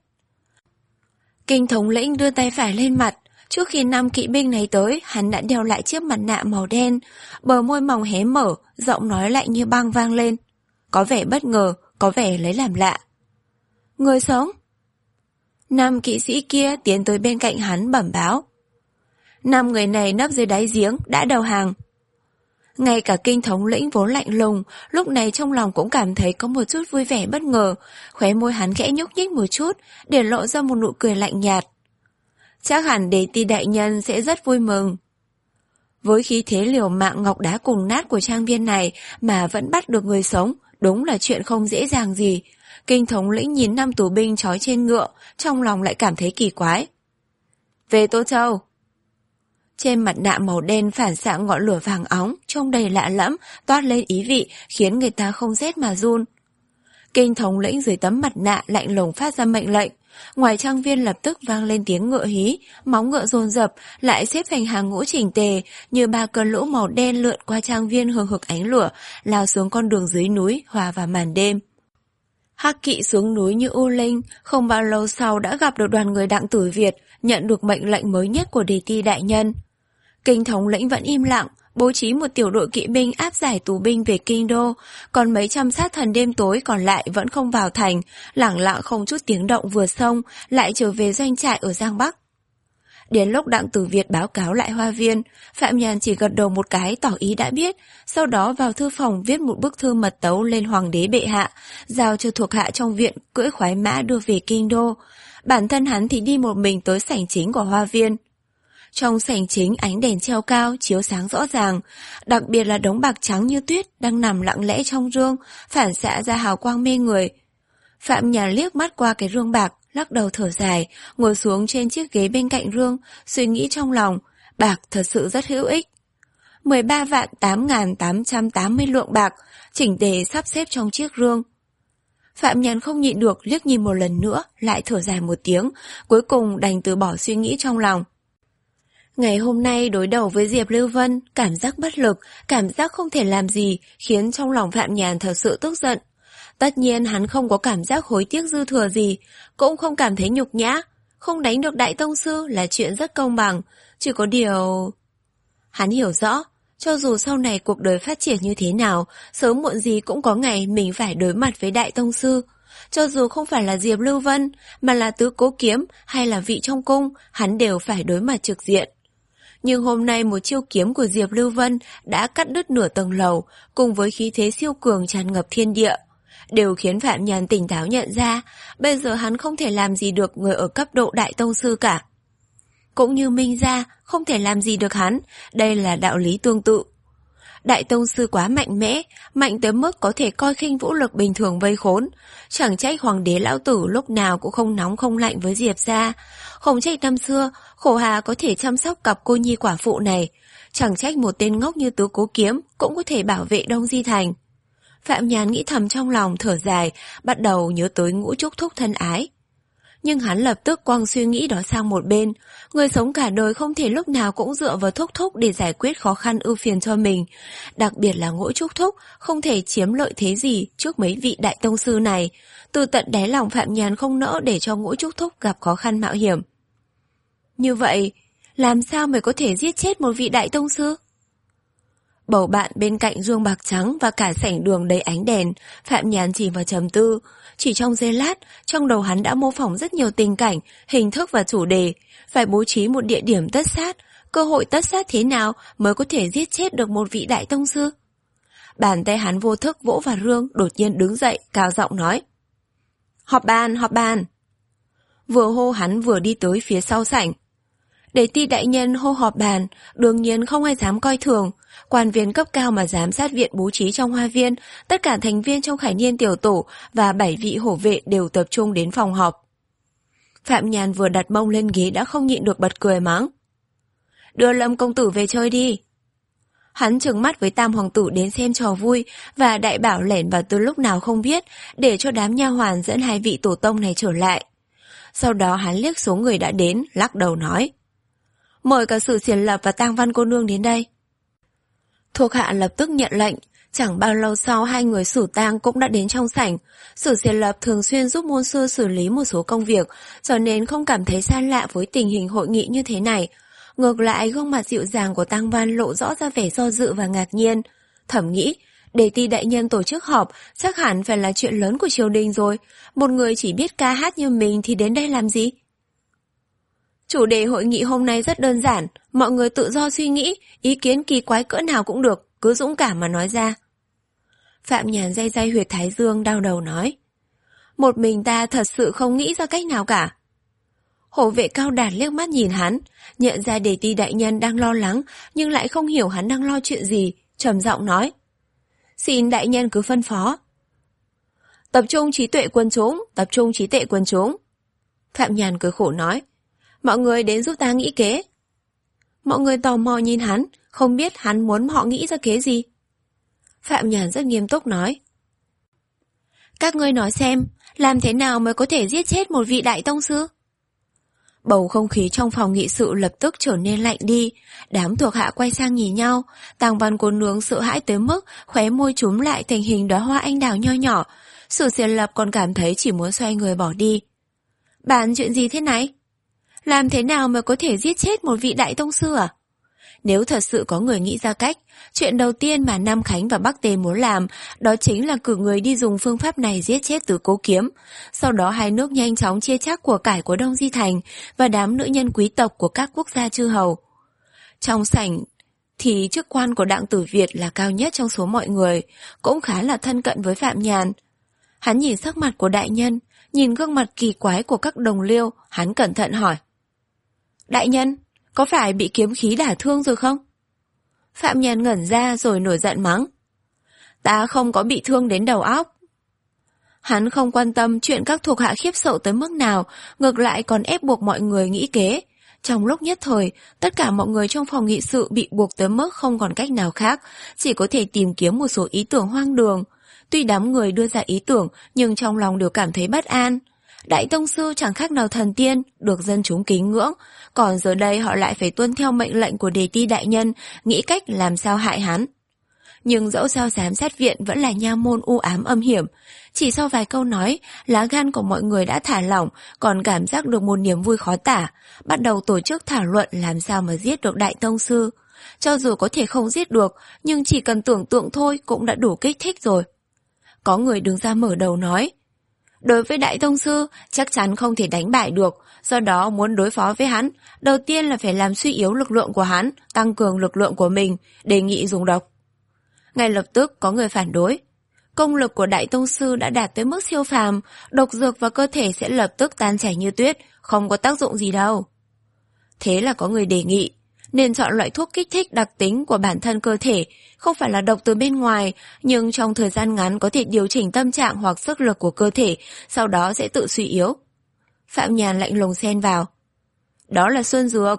Kinh thống lĩnh đưa tay phải lên mặt. Trước khi năm kỵ binh này tới, hắn đã đeo lại chiếc mặt nạ màu đen, bờ môi mỏng hé mở, giọng nói lạnh như băng vang lên. Có vẻ bất ngờ, có vẻ lấy làm lạ. Người sống? Năm kỵ sĩ kia tiến tới bên cạnh hắn bẩm báo. Năm người này nấp dưới đáy giếng, đã đầu hàng. Ngay cả kinh thống lĩnh vốn lạnh lùng, lúc này trong lòng cũng cảm thấy có một chút vui vẻ bất ngờ, khóe môi hắn khẽ nhúc nhích một chút, để lộ ra một nụ cười lạnh nhạt. Chắc hẳn Đế Ti đại nhân sẽ rất vui mừng. Với khí thế liều mạng ngọc đá cùng nát của trang viên này mà vẫn bắt được người sống, đúng là chuyện không dễ dàng gì. Kinh thống lĩnh nhìn năm tù binh trói trên ngựa, trong lòng lại cảm thấy kỳ quái. Về Tô Châu. Trên mặt nạ màu đen phản xạ ngọn lửa vàng óng, trông đầy lạ lẫm, toát lên ý vị, khiến người ta không rét mà run. Kinh thống lĩnh dưới tấm mặt nạ lạnh lùng phát ra mệnh lệnh. Ngoài trang viên lập tức vang lên tiếng ngựa hí, móng ngựa dồn dập, lại xếp thành hàng ngũ chỉnh tề, như ba cơn lũ màu đen lượn qua trang viên hừng hực ánh lửa, lao xuống con đường dưới núi, hòa vào màn đêm. Hắc kỵ xuống núi như u linh, không bao lâu sau đã gặp được đoàn người Đặng Tử Việt, nhận được mệnh lệnh mới nhất của Đế Ti đại nhân. Kinh thống lĩnh vẫn im lặng, bố trí một tiểu đội kỵ binh áp giải tù binh về kinh đô, còn mấy trăm sát thần đêm tối còn lại vẫn không vào thành, lẳng lặng không chút tiếng động vừa sông, lại trở về doanh trại ở Giang Bắc. Đến lúc Đặng Tử Việt báo cáo lại Hoa Viên, Phạm Nhàn chỉ gật đầu một cái tỏ ý đã biết, sau đó vào thư phòng viết một bức thư mật tấu lên Hoàng đế bệ hạ, giao cho thuộc hạ trong viện cưỡi khoái mã đưa về kinh đô. Bản thân hắn thì đi một mình tới sảnh chính của Hoa Viên. Trong sảnh chính ánh đèn treo cao, chiếu sáng rõ ràng, đặc biệt là đống bạc trắng như tuyết đang nằm lặng lẽ trong rương, phản xạ ra hào quang mê người. Phạm Nhàn liếc mắt qua cái rương bạc, lắc đầu thở dài, ngồi xuống trên chiếc ghế bên cạnh rương, suy nghĩ trong lòng, bạc thật sự rất hữu ích. mười ba vạn tám nghìn tám trăm tám mươi lượng bạc, chỉnh tề sắp xếp trong chiếc rương. Phạm Nhàn không nhịn được liếc nhìn một lần nữa, lại thở dài một tiếng, cuối cùng đành từ bỏ suy nghĩ trong lòng. Ngày hôm nay đối đầu với Diệp Lưu Vân, cảm giác bất lực, cảm giác không thể làm gì, khiến trong lòng Phạm Nhàn thật sự tức giận. Tất nhiên hắn không có cảm giác hối tiếc dư thừa gì, cũng không cảm thấy nhục nhã. Không đánh được Đại Tông Sư là chuyện rất công bằng, chỉ có điều... Hắn hiểu rõ, cho dù sau này cuộc đời phát triển như thế nào, sớm muộn gì cũng có ngày mình phải đối mặt với Đại Tông Sư. Cho dù không phải là Diệp Lưu Vân, mà là Tứ Cố Kiếm hay là vị trong cung, hắn đều phải đối mặt trực diện. Nhưng hôm nay một chiêu kiếm của Diệp Lưu Vân đã cắt đứt nửa tầng lầu, cùng với khí thế siêu cường tràn ngập thiên địa, đều khiến Phạm Nhàn tỉnh táo nhận ra, bây giờ hắn không thể làm gì được người ở cấp độ Đại Tông Sư cả. Cũng như Minh Gia không thể làm gì được hắn, đây là đạo lý tương tự. Đại Tông Sư quá mạnh mẽ, mạnh tới mức có thể coi khinh vũ lực bình thường vây khốn. Chẳng trách Hoàng đế lão tử lúc nào cũng không nóng không lạnh với Diệp gia. Không trách năm xưa, Khổ Hà có thể chăm sóc cặp cô nhi quả phụ này. Chẳng trách một tên ngốc như Tứ Cố Kiếm cũng có thể bảo vệ Đông Di Thành. Phạm Nhàn nghĩ thầm trong lòng thở dài, bắt đầu nhớ tới Ngũ Trúc Thúc thân ái. Nhưng hắn lập tức quăng suy nghĩ đó sang một bên. Người sống cả đời không thể lúc nào cũng dựa vào Thúc Thúc để giải quyết khó khăn ưu phiền cho mình. Đặc biệt là Ngũ Trúc Thúc không thể chiếm lợi thế gì trước mấy vị Đại Tông Sư này. Từ tận đáy lòng Phạm Nhàn không nỡ để cho Ngũ Trúc Thúc gặp khó khăn mạo hiểm. Như vậy, làm sao mới có thể giết chết một vị Đại Tông Sư? Bầu bạn bên cạnh gương bạc trắng và cả sảnh đường đầy ánh đèn, Phạm Nhàn chỉ vào trầm tư. Chỉ trong giây lát, trong đầu hắn đã mô phỏng rất nhiều tình cảnh, hình thức và chủ đề. Phải bố trí một địa điểm tất sát, cơ hội tất sát thế nào mới có thể giết chết được một vị Đại Tông Sư? Bàn tay hắn vô thức vỗ vào rương, đột nhiên đứng dậy, cao giọng nói. Họp bàn, họp bàn. Vừa hô hắn vừa đi tới phía sau sảnh. Đế Ti đại nhân hô họp bàn, đương nhiên không ai dám coi thường. Quan viên cấp cao mà giám sát viện bố trí trong Hoa Viên, tất cả thành viên trong Khải Niên tiểu tổ và bảy vị hổ vệ đều tập trung đến phòng họp. Phạm Nhàn vừa đặt mông lên ghế đã không nhịn được bật cười mắng. đưa Lâm công tử về chơi đi. Hắn trừng mắt với Tam hoàng tử đến xem trò vui và đại bảo lẻn vào từ lúc nào không biết để cho đám nha hoàn dẫn hai vị tổ tông này trở lại. Sau đó hắn liếc số người đã đến, lắc đầu nói: mời cả Sử Xiển Lập và Tang Văn cô nương đến đây. Thuộc hạ lập tức nhận lệnh. Chẳng bao lâu sau hai người Sử Tang cũng đã đến trong sảnh. Sử Xiển Lập thường xuyên giúp môn sư xử lý một số công việc, cho nên không cảm thấy xa lạ với tình hình hội nghị như thế này. Ngược lại, gương mặt dịu dàng của Tang Văn lộ rõ ra vẻ do dự và ngạc nhiên. Thầm nghĩ, Đề Ti đại nhân tổ chức họp chắc hẳn phải là chuyện lớn của triều đình rồi. Một người chỉ biết ca hát như mình thì đến đây làm gì? Chủ đề hội nghị hôm nay rất đơn giản, mọi người tự do suy nghĩ, ý kiến kỳ quái cỡ nào cũng được, cứ dũng cảm mà nói ra. Phạm Nhàn day day huyệt thái dương đau đầu nói: một mình ta thật sự không nghĩ ra cách nào cả. Hổ vệ Cao Đạt liếc mắt nhìn hắn, nhận ra Đề Ti đại nhân đang lo lắng nhưng lại không hiểu hắn đang lo chuyện gì, trầm giọng nói: xin đại nhân cứ phân phó. Tập trung trí tuệ quân chúng, tập trung trí tuệ quân chúng. Phạm Nhàn cười khổ nói: mọi người đến giúp ta nghĩ kế. Mọi người tò mò nhìn hắn, không biết hắn muốn họ nghĩ ra kế gì. Phạm Nhàn rất nghiêm túc nói: các ngươi nói xem, làm thế nào mới có thể giết chết một vị đại tông sư? Bầu không khí trong phòng nghị sự lập tức trở nên lạnh đi. Đám thuộc hạ quay sang nhìn nhau. Tang Văn cô nương sợ hãi tới mức khóe môi chúm lại thành hình đóa hoa anh đào nho nhỏ. Sử Xiển Lập còn cảm thấy chỉ muốn xoay người bỏ đi. Bàn chuyện gì thế này? Làm thế nào mới có thể giết chết một vị đại tông sư à? Nếu thật sự có người nghĩ ra cách, chuyện đầu tiên mà Nam Khánh và Bắc Tề muốn làm đó chính là cử người đi dùng phương pháp này giết chết Tứ Cố Kiếm. Sau đó hai nước nhanh chóng chia chác của cải của Đông Di Thành và đám nữ nhân quý tộc của các quốc gia chư hầu. Trong sảnh thì chức quan của Đặng Tử Việt là cao nhất trong số mọi người, cũng khá là thân cận với Phạm Nhàn. Hắn nhìn sắc mặt của đại nhân, nhìn gương mặt kỳ quái của các đồng liêu, hắn cẩn thận hỏi: đại nhân, có phải bị kiếm khí đả thương rồi không? Phạm Nhàn ngẩn ra rồi nổi giận mắng: ta không có bị thương đến đầu óc. Hắn không quan tâm chuyện các thuộc hạ khiếp sợ tới mức nào, ngược lại còn ép buộc mọi người nghĩ kế. Trong lúc nhất thời, tất cả mọi người trong phòng nghị sự bị buộc tới mức không còn cách nào khác, chỉ có thể tìm kiếm một số ý tưởng hoang đường. Tuy đám người đưa ra ý tưởng, nhưng trong lòng đều cảm thấy bất an. Đại tông sư chẳng khác nào thần tiên, được dân chúng kính ngưỡng, còn giờ đây họ lại phải tuân theo mệnh lệnh của Đề Ti đại nhân, nghĩ cách làm sao hại hắn. Nhưng dẫu sao giám sát viện vẫn là nha môn u ám âm hiểm. Chỉ sau vài câu nói, lá gan của mọi người đã thả lỏng, còn cảm giác được một niềm vui khó tả, bắt đầu tổ chức thảo luận làm sao mà giết được đại tông sư. Cho dù có thể không giết được, nhưng chỉ cần tưởng tượng thôi cũng đã đủ kích thích rồi. Có người đứng ra mở đầu nói: đối với đại tông sư, chắc chắn không thể đánh bại được, do đó muốn đối phó với hắn, đầu tiên là phải làm suy yếu lực lượng của hắn, tăng cường lực lượng của mình, đề nghị dùng độc. Ngay lập tức có người phản đối: công lực của đại tông sư đã đạt tới mức siêu phàm, độc dược vào cơ thể sẽ lập tức tan chảy như tuyết, không có tác dụng gì đâu. Thế là có người đề nghị nên chọn loại thuốc kích thích đặc tính của bản thân cơ thể, không phải là độc từ bên ngoài, nhưng trong thời gian ngắn có thể điều chỉnh tâm trạng hoặc sức lực của cơ thể, sau đó sẽ tự suy yếu. Phạm Nhàn lạnh lùng xen vào: đó là xuân dược.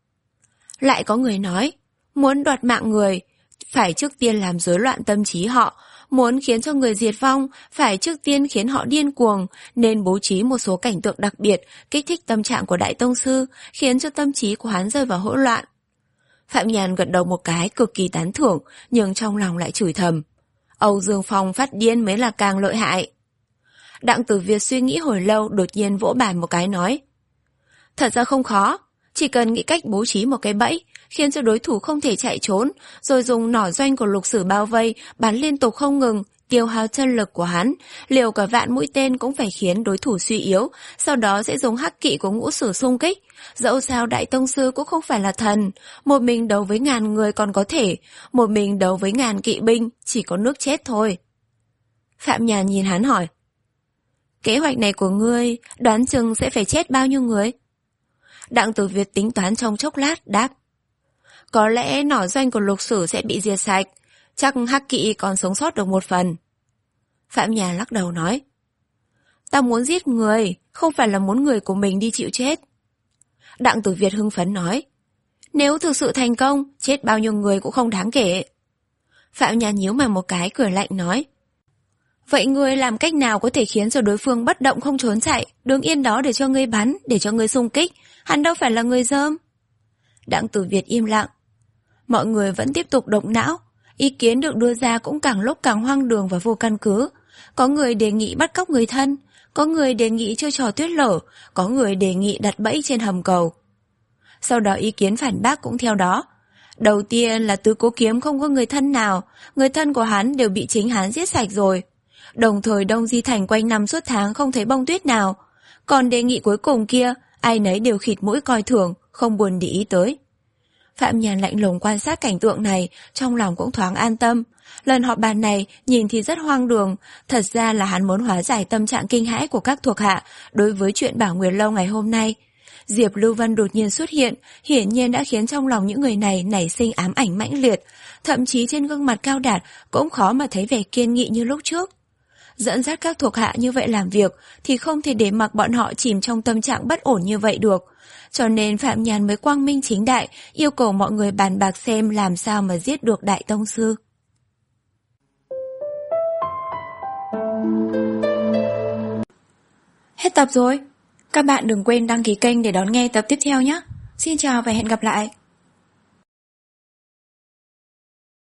Lại có người nói, muốn đoạt mạng người, phải trước tiên làm rối loạn tâm trí họ, muốn khiến cho người diệt vong, phải trước tiên khiến họ điên cuồng, nên bố trí một số cảnh tượng đặc biệt, kích thích tâm trạng của đại tông sư, khiến cho tâm trí của hắn rơi vào hỗn loạn. Phạm Nhàn gật đầu một cái cực kỳ tán thưởng, nhưng trong lòng lại chửi thầm: Âu Dương Phong phát điên mới là càng lợi hại. Đặng Tử Việt suy nghĩ hồi lâu, đột nhiên vỗ bàn một cái nói: thật ra không khó, chỉ cần nghĩ cách bố trí một cái bẫy, khiến cho đối thủ không thể chạy trốn, rồi dùng nỏ doanh của Lục Sử bao vây, bắn liên tục không ngừng, tiêu hao chân lực của hắn, liều cả vạn mũi tên cũng phải khiến đối thủ suy yếu, sau đó sẽ dùng hắc kỵ của Ngũ Sử xung kích. Dẫu sao đại tông sư cũng không phải là thần, một mình đấu với ngàn người còn có thể, một mình đấu với ngàn kỵ binh chỉ có nước chết thôi. Phạm Nhàn nhìn hắn hỏi: kế hoạch này của ngươi đoán chừng sẽ phải chết bao nhiêu người? Đặng Tử Việt tính toán trong chốc lát đáp: có lẽ nỏ doanh của Lục Sử sẽ bị diệt sạch, chắc hắc kỵ còn sống sót được một phần. Phạm Nhàn lắc đầu nói: ta muốn giết người, không phải là muốn người của mình đi chịu chết. Đặng Tử Việt hưng phấn nói: Nếu thực sự thành công, chết bao nhiêu người cũng không đáng kể. Phạm Nhan nhíu mày một cái cười lạnh nói. Vậy ngươi làm cách nào có thể khiến cho đối phương bất động không trốn chạy, đứng yên đó để cho ngươi bắn, để cho ngươi xung kích, hắn đâu phải là người dơm. Đặng Tử Việt im lặng. Mọi người vẫn tiếp tục động não, ý kiến được đưa ra cũng càng lúc càng hoang đường và vô căn cứ. Có người đề nghị bắt cóc người thân, có người đề nghị chơi trò tuyết lở, có người đề nghị đặt bẫy trên hầm cầu. Sau đó ý kiến phản bác cũng theo đó. Đầu tiên là Tứ Cố Kiếm không có người thân nào, người thân của hắn đều bị chính hắn giết sạch rồi. Đồng thời Đông Di Thành quanh năm suốt tháng không thấy bông tuyết nào. Còn đề nghị cuối cùng kia, ai nấy đều khịt mũi coi thường, không buồn để ý tới. Phạm Nhàn lạnh lùng quan sát cảnh tượng này, trong lòng cũng thoáng an tâm. Lần họp bàn này nhìn thì rất hoang đường, thật ra là hắn muốn hóa giải tâm trạng kinh hãi của các thuộc hạ đối với chuyện Bảo Nguyệt Lâu ngày hôm nay. Diệp Lưu Vân đột nhiên xuất hiện, hiển nhiên đã khiến trong lòng những người này nảy sinh ám ảnh mãnh liệt, thậm chí trên gương mặt Cao Đạt cũng khó mà thấy vẻ kiên nghị như lúc trước. Dẫn dắt các thuộc hạ như vậy làm việc thì không thể để mặc bọn họ chìm trong tâm trạng bất ổn như vậy được. Cho nên Phạm Nhàn mới quang minh chính đại yêu cầu mọi người bàn bạc xem làm sao mà giết được Đại Tông Sư. Hết tập rồi. Các bạn đừng quên đăng ký kênh để đón nghe tập tiếp theo nhé. Xin chào và hẹn gặp lại.